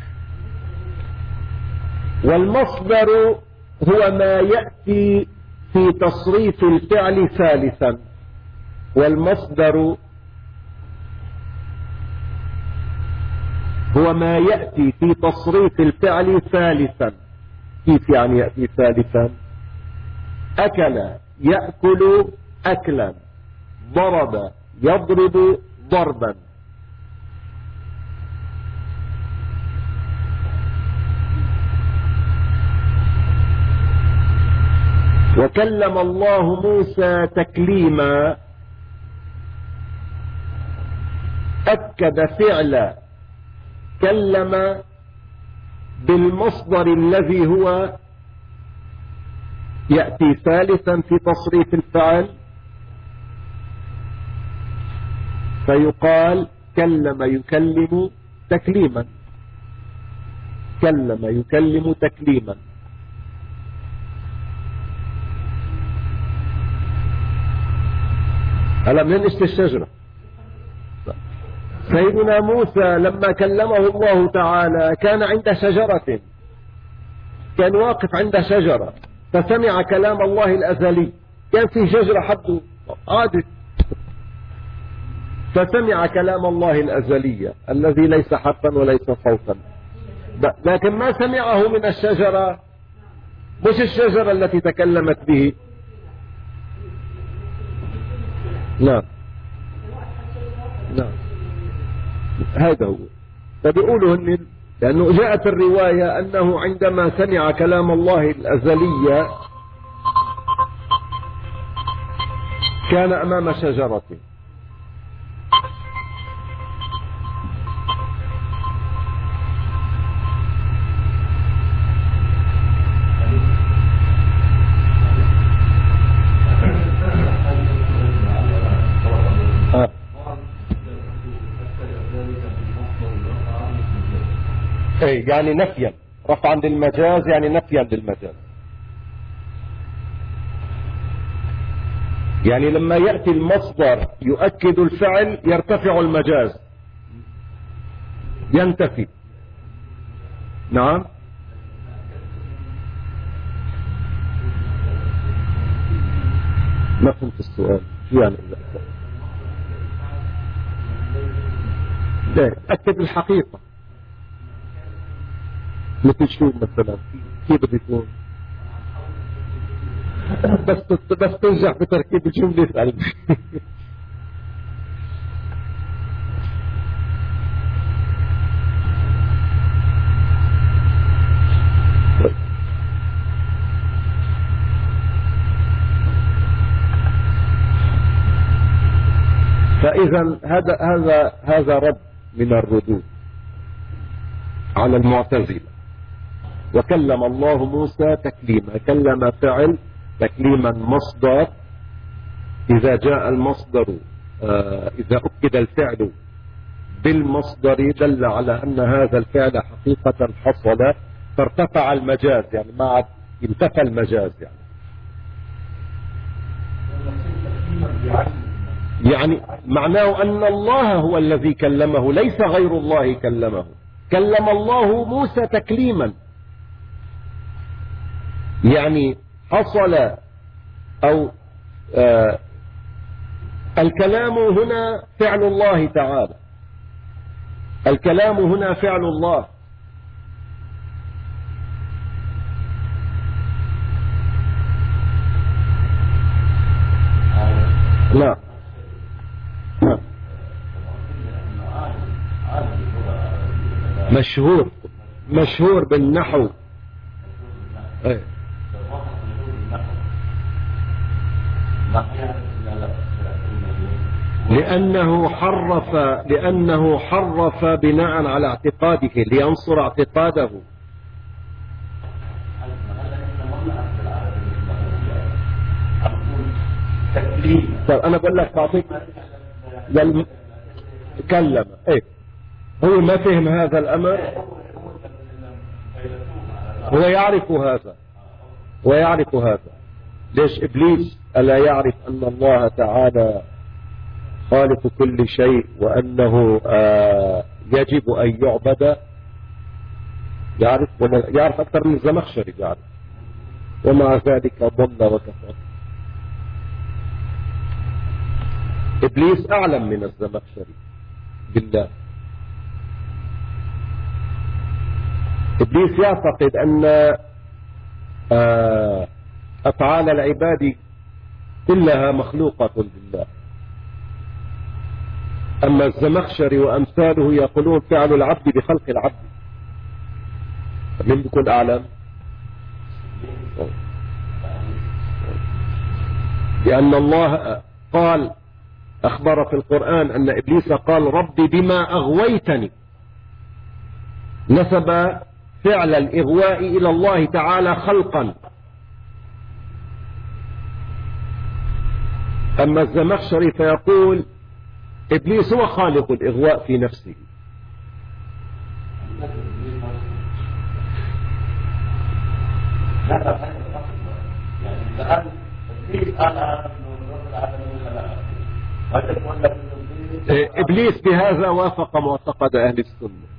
والمصدر هو ما يأتي في تصريف الفعل ثالثا. والمصدر هو ما يأتي في تصريف الفعل ثالثا. كيف يعني يأتي ثالثا؟ أكل يأكل أكلا، ضرب يضرب ضربا. وكلم الله موسى تكليما، أكد فعل كلم بالمصدر الذي هو يأتي ثالثا في تصريف الفعل، فيقال كلم يكلم تكليما، كلم يكلم تكليما. هلا من اشت الشجرة؟ سيدنا موسى لما كلمه الله تعالى كان عند شجرة، كان واقف عند شجرة فسمع كلام الله الأزلي، كان في شجرة حده عادي، فسمع كلام الله الأزلي الذي ليس حرفا وليس صوتا، لكن ما سمعه من الشجرة، مش الشجرة التي تكلمت به. نعم نعم هذا هو. فبيقولوا هن لأنه جاءت الرواية أنه عندما سمع كلام الله الأزلي كان أمام شجرة. آه. اي يعني نفيا، رفعا للمجاز يعني نفيا للمجاز. يعني لما يأتي المصدر يؤكد الفعل يرتفع المجاز، ينتفي. نعم ما فهمت السؤال. شو يعني لا أكد الحقيقة؟ مثل شو مثلا؟ كيف بده يكون؟ بس بس تنجح في تركيب الجملة اسأل. فإذا هذا هذا هذا رد من الردود على المعتزلة. وكلم الله موسى تكليما، كلم فعل، تكليما مصدر. إذا جاء المصدر آه إذا أكد الفعل بالمصدر دل على أن هذا الفعل حقيقة حصل، فارتفع المجاز، يعني ما عاد انتفى المجاز. يعني يعني معناه أن الله هو الذي كلمه، ليس غير الله كلمه. كلم الله موسى تكليما، يعني حصل أو آه الكلام هنا فعل الله تعالى، الكلام هنا فعل الله. لا لا مشهور مشهور بالنحو. ايه لأنه حرف لأنه حرف بناء على اعتقاده لينصر اعتقاده. طيب أنا بقول لك بعطيك للم... كلم إيه هو ما فهم هذا الأمر، هو يعرف هذا ويعرف هذا. ليش إبليس ألا يعرف أن الله تعالى خالق كل شيء وأنه آه يجب أن يعبد؟ يعرف يعرف أكثر من الزمخشري يعرف، ومع ذلك ضل وكفر. إبليس أعلم من الزمخشري بالله. إبليس يعتقد أن آه أفعال العباد كلها مخلوقة لله. أما الزمخشري وأمثاله يقولون فعل العبد بخلق العبد. من بيكون أعلم؟ لأن الله قال أخبر في القرآن أن إبليس قال ربي بما أغويتني، نسب فعل الإغواء إلى الله تعالى خلقا. أما الزمخشري فيقول إبليس هو خالق الإغواء في نفسه. إبليس بهذا وافق معتقد أهل السنة.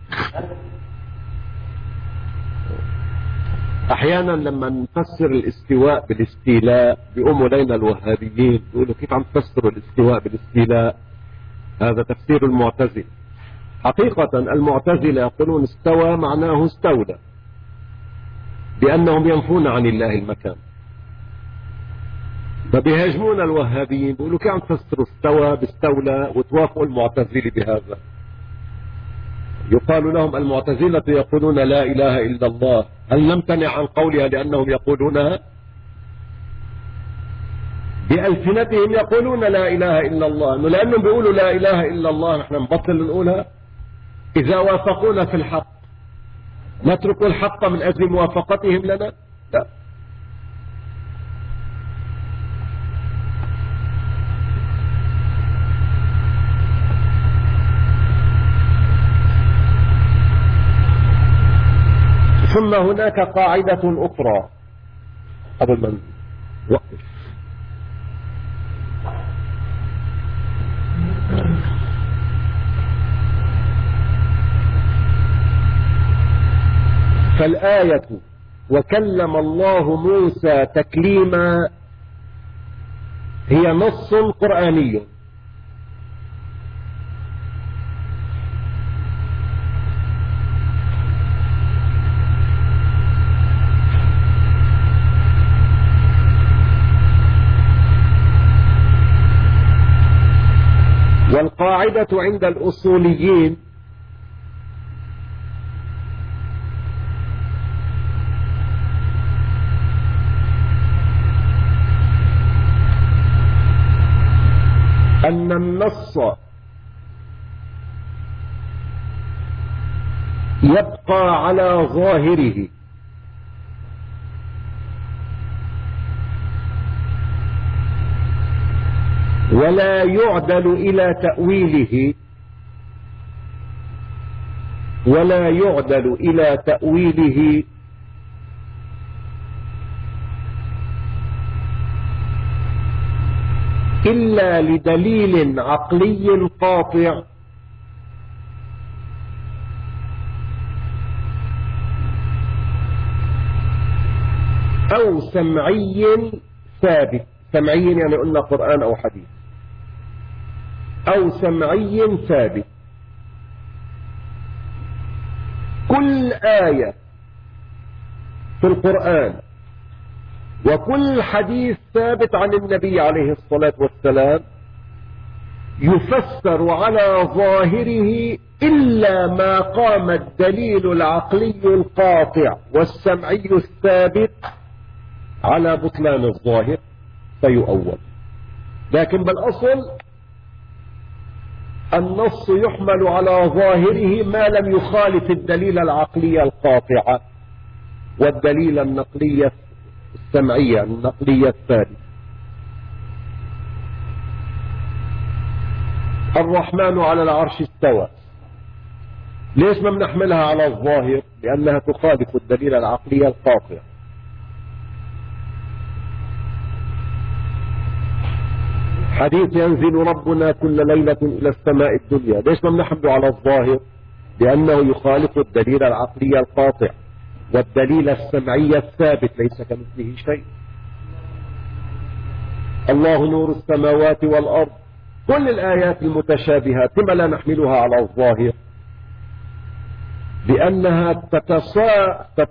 أحيانا لما نفسر الاستواء بالاستيلاء بيقوموا لنا الوهابيين يقولوا كيف عم تفسروا الاستواء بالاستيلاء؟ هذا تفسير المعتزلة. حقيقة المعتزلة يقولون استوى معناه استولى، بأنهم ينفون عن الله المكان. فبيهاجمون الوهابيين بيقولوا كيف عم تفسروا استوى باستولى وتوافقوا المعتزلة بهذا؟ يقال لهم المعتزلة يقولون لا إله إلا الله، هل نمتنع عن قولها لأنهم يقولونها؟ بألسنتهم يقولون لا إله إلا الله، إنه لأنهم بيقولوا لا إله إلا الله نحن نبطل نقولها؟ إذا وافقونا في الحق نترك الحق من أجل موافقتهم لنا؟ لا. ثم هناك قاعدة أخرى قبل ما نوقف. فالآية وكلم الله موسى تكليما هي نص قرآني، والقاعدة عند الأصوليين أن النص يبقى على ظاهره ولا يعدل إلى تأويله ولا يعدل إلى تأويله إلا لدليل عقلي قاطع أو سمعي ثابت. سمعي يعني قلنا قرآن أو حديث، أو سمعي ثابت. كل آية في القرآن وكل حديث ثابت عن النبي عليه الصلاة والسلام يفسر على ظاهره إلا ما قام الدليل العقلي القاطع والسمعي الثابت على بطلان الظاهر فيؤول. لكن بالأصل النص يحمل على ظاهره ما لم يخالف الدليل العقلي القاطع والدليل النقلي السمعية النقلية الثابتة. الرحمن على العرش استوى، ليش ما بنحملها على الظاهر؟ لأنها تخالف الدليل العقلي القاطع. حديث ينزل ربنا كل ليلة إلى السماء الدنيا، ليش ما بنحمله على الظاهر؟ لأنه يخالف الدليل العقلي القاطع والدليل السمعي الثابت ليس كمثله شيء. الله نور السماوات والأرض، كل الآيات المتشابهة ثم لا نحملها على الظاهر لأنها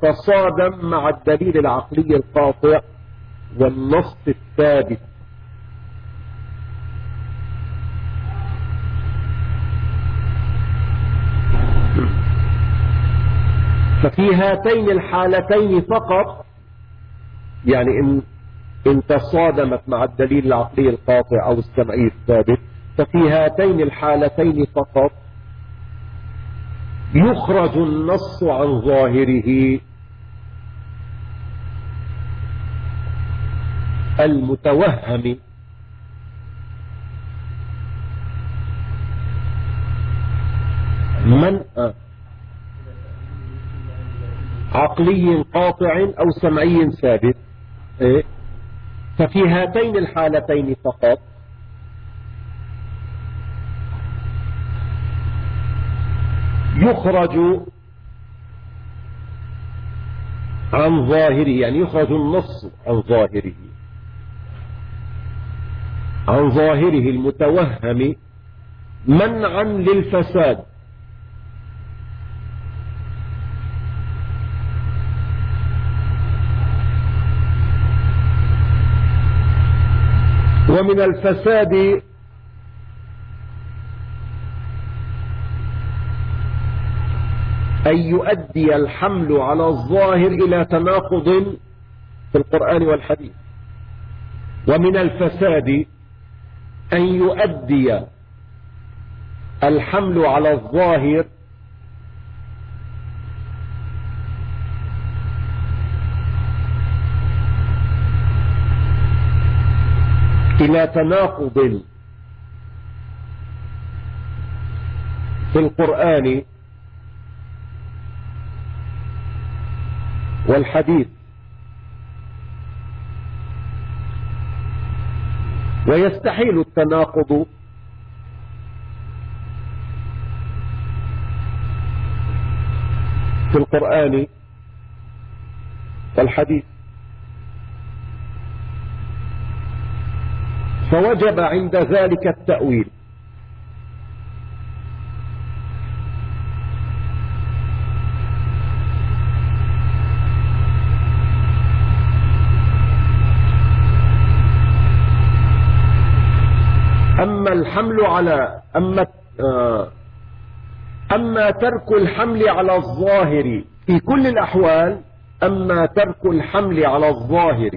تتصادم مع الدليل العقلي القاطع والنص الثابت ففي هاتين الحالتين فقط، يعني إن, إن تصادمت مع الدليل العقلي القاطع أو السمعي الثابت، ففي هاتين الحالتين فقط يخرج النص عن ظاهره المتوهم من عقلي قاطع أو سمعي ثابت. ففي هاتين الحالتين فقط يخرج عن ظاهره، يعني يخرج النص عن ظاهره عن ظاهره المتوهم منعا للفساد. ومن الفساد أن يؤدي الحمل على الظاهر إلى تناقض في القرآن والحديث. ومن الفساد أن يؤدي الحمل على الظاهر إلى تناقض في القرآن والحديث، ويستحيل التناقض في القرآن والحديث، فوجب عند ذلك التأويل. أما الحمل على أما أما ترك الحمل على الظاهر في كل الأحوال أما ترك الحمل على الظاهر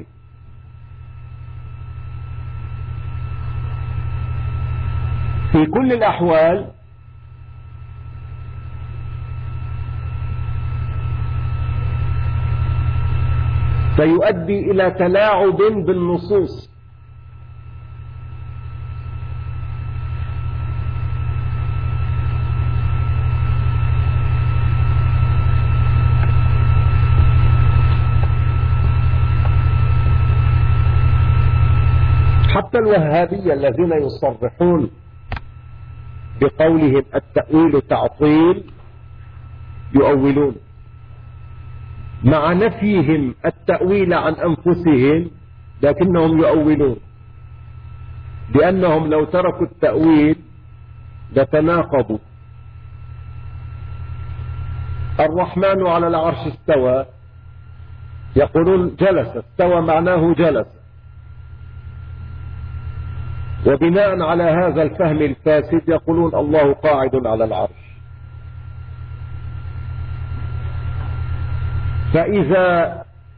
في كل الأحوال فيؤدي إلى تلاعب بالنصوص، حتى الوهابية الذين يصرحون بقولهم التأويل تعطيل يؤولون، مع نفيهم التأويل عن أنفسهم لكنهم يؤولون، لأنهم لو تركوا التأويل لتناقضوا. الرحمن على العرش استوى، يقولون جلس، استوى معناه جلس، وبناء على هذا الفهم الفاسد يقولون الله قاعد على العرش. فإذا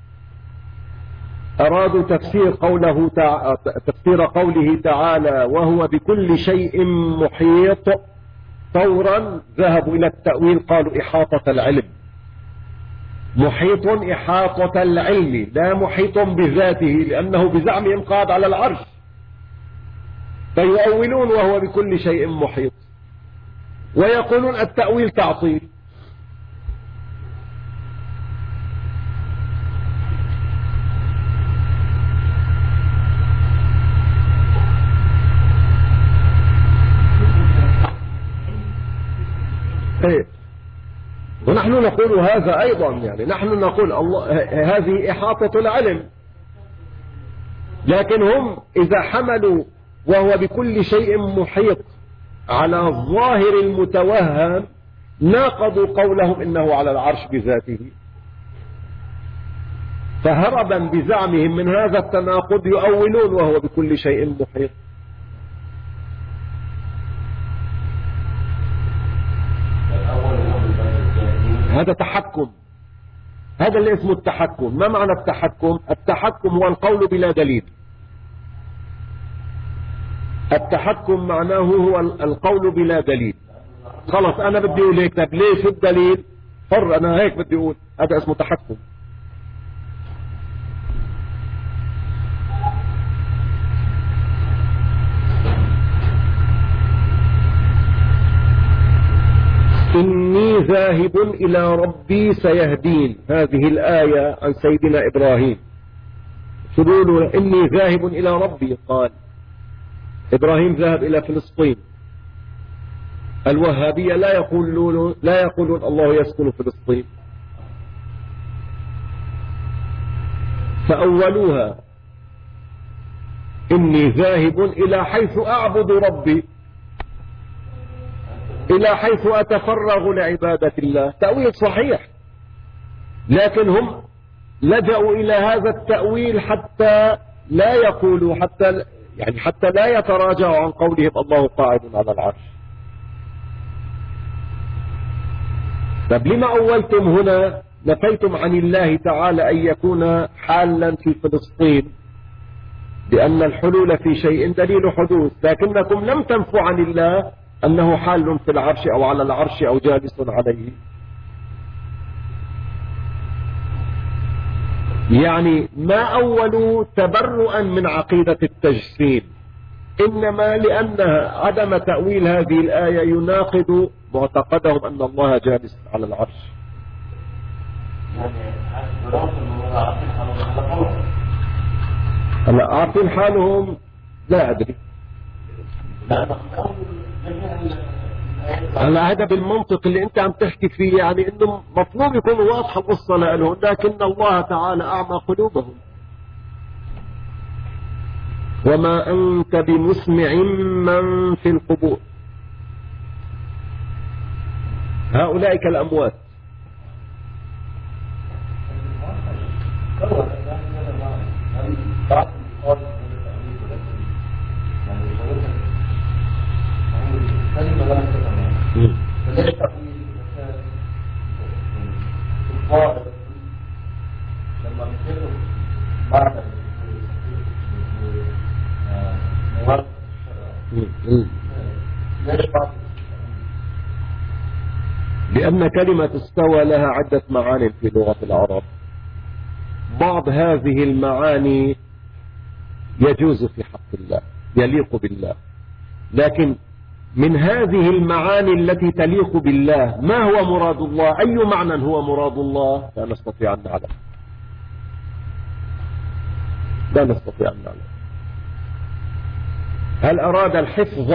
أرادوا تفسير قوله تع... تفسير قوله تعالى وهو بكل شيء محيط فورا ذهبوا إلى التأويل، قالوا إحاطة العلم. محيط إحاطة العلم، لا محيط بذاته، لأنه بزعمهم قاعد على العرش، فيؤولون وهو بكل شيء محيط، ويقولون التأويل تعطيل. إيه؟ ونحن نقول هذا أيضا، يعني نحن نقول الله هذه إحاطة العلم، لكن هم إذا حملوا وهو بكل شيء محيط على الظاهر المتوهم ناقضوا قولهم إنه على العرش بذاته. فهربا بزعمهم من هذا التناقض يؤولون وهو بكل شيء محيط. هذا تحكم هذا اللي اسمه التحكم. ما معنى التحكم؟ التحكم هو القول بلا دليل. التحكم معناه هو القول بلا دليل. خلص أنا بدي أقول هيك، طب ليش الدليل؟ حر، أنا هيك بدي أقول، هذا اسمه تحكم. إني ذاهب إلى ربي سيهدين، هذه الآية عن سيدنا إبراهيم. شلون إني ذاهب إلى ربي؟ قال إبراهيم ذهب إلى فلسطين. الوهابية لا يقولون لا يقولون الله يسكن فلسطين، فأولوها إني ذاهب إلى حيث أعبد ربي، إلى حيث أتفرغ لعبادة الله. تأويل صحيح، لكن هم لجأوا إلى هذا التأويل حتى لا يقولوا، حتى يعني حتى لا يتراجعوا عن قولهم الله قاعد على العرش. طب لما أولتم هنا نفيتم عن الله تعالى أن يكون حالا في فلسطين، لأن الحلول في شيء دليل حدوث، لكنكم لم تنفوا عن الله أنه حال في العرش أو على العرش أو جالس عليه. يعني ما أولوا تبرؤا من عقيدة التجسيم، إنما لأن عدم تأويل هذه الآية يناقض معتقدهم أن الله جالس على العرش. هلا عارفين حالهم؟ لا أدري. هلا هذا بالمنطق اللي أنت عم تحكي فيه، يعني إنه مفروض يكون واضحة القصة لهم، لكن الله تعالى أعمى قلوبهم. وما أنت بمسمع من في القبور، هؤلاء كالأموات. لأن كلمة استوى لها عدة معاني في لغة العرب. بعض هذه المعاني يجوز في حق الله، يليق بالله، لكن من هذه المعاني التي تليق بالله ما هو مراد الله؟ أي معنى هو مراد الله؟ لا نستطيع أن نعلم، لا نستطيع أن نعلم. هل أراد الحفظ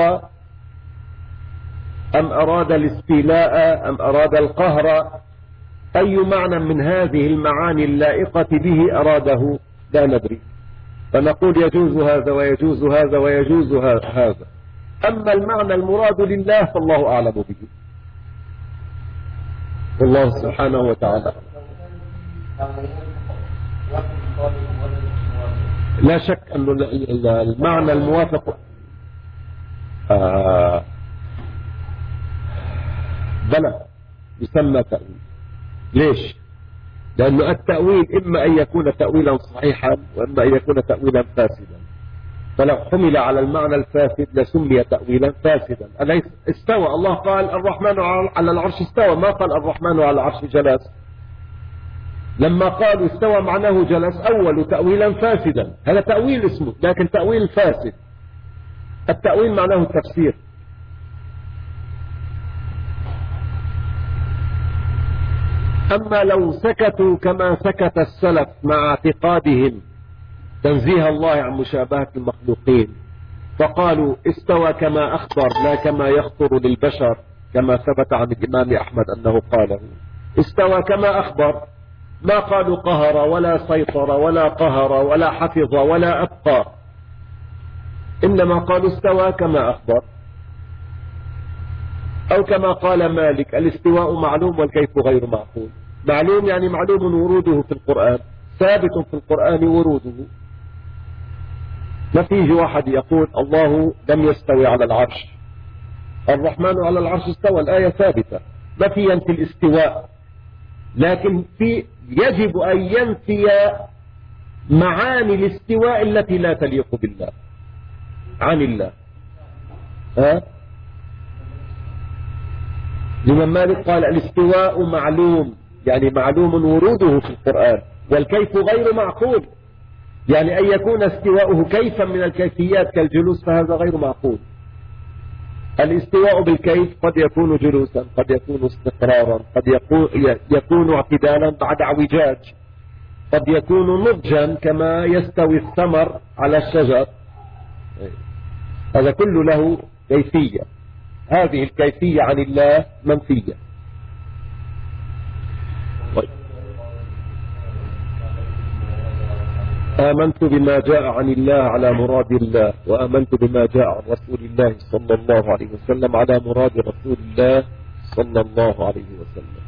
أم أراد الاستيلاء أم أراد القهر؟ أي معنى من هذه المعاني اللائقة به أراده؟ لا ندري، فنقول يجوز هذا ويجوز هذا ويجوز هذا. أما المعنى المراد لله فالله أعلم به، والله سبحانه وتعالى. لا شك أن المعنى الموافق آه بلى يسمى تأويل. ليش؟ لأنه التأويل إما أن يكون تأويلا صحيحا وإما أن يكون تأويلا فاسدا، فلو حمل على المعنى الفاسد لسمي تأويلا فاسدا. أليس استوى؟ الله قال الرحمن على العرش استوى، ما قال الرحمن على العرش جلس. لما قالوا استوى معناه جلس أول تأويلا فاسدا، هذا تأويل اسمه، لكن تأويل فاسد. التأويل معناه التفسير. أما لو سكتوا كما سكت السلف مع اعتقادهم تنزيه الله عن مشابهة المخلوقين، فقالوا استوى كما أخبر لا كما يخطر للبشر، كما ثبت عن الإمام أحمد أنه قاله. استوى كما أخبر، ما قالوا قهر ولا سيطر ولا قهر ولا حفظ ولا أبقى، إنما قالوا استوى كما أخبر. أو كما قال مالك الاستواء معلوم والكيف غير معقول. معلوم يعني معلوم وروده في القرآن، ثابت في القرآن وروده. ما فيه واحد يقول الله لم يستوي على العرش، الرحمن على العرش استوى، الآية ثابتة، ما في ينفي الاستواء. لكن في يجب أن ينفي معاني الاستواء التي لا تليق بالله عن الله. ها؟ الإمام مالك قال الاستواء معلوم، يعني معلوم وروده في القرآن، والكيف غير معقول، يعني أن يكون استواؤه كيفا من الكيفيات كالجلوس فهذا غير معقول. الاستواء بالكيف قد يكون جلوسا، قد يكون استقرارا، قد يكون, يكون اعتدالا بعد اعوجاج، قد يكون نضجا كما يستوي الثمر على الشجر. هذا كله له كيفية، هذه الكيفية عن الله منفية. آمنت بما جاء عن الله على مراد الله، وآمنت بما جاء عن رسول الله صلى الله عليه وسلم على مراد رسول الله صلى الله عليه وسلم.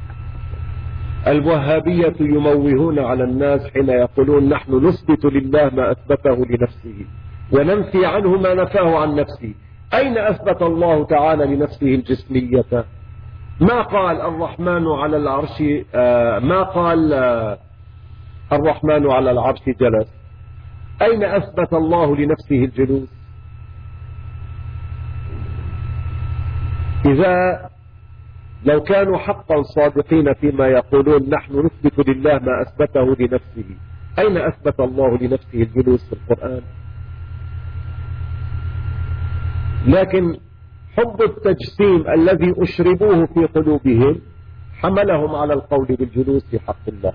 الوهابية يموهون على الناس حين يقولون نحن نثبت لله ما أثبته لنفسه وننفي عنه ما نفاه عن نفسه. أين أثبت الله تعالى لنفسه الجسمية؟ ما قال الرحمن على العرش، آه ما قال آه الرحمن على العرش جلس. أين أثبت الله لنفسه الجلوس؟ إذا لو كانوا حقا صادقين فيما يقولون نحن نثبت لله ما أثبته لنفسه، أين أثبت الله لنفسه الجلوس في القرآن؟ لكن حب التجسيم الذي أشربوه في قلوبهم حملهم على القول بالجلوس في حق الله.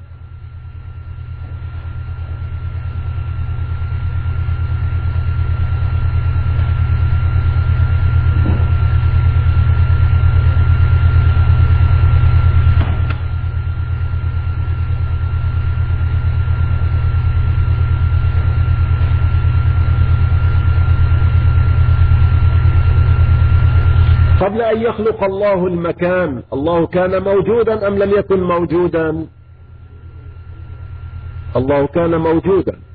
قبل أن يخلق الله المكان الله كان موجودا أم لم يكن موجودا؟ الله كان موجودا.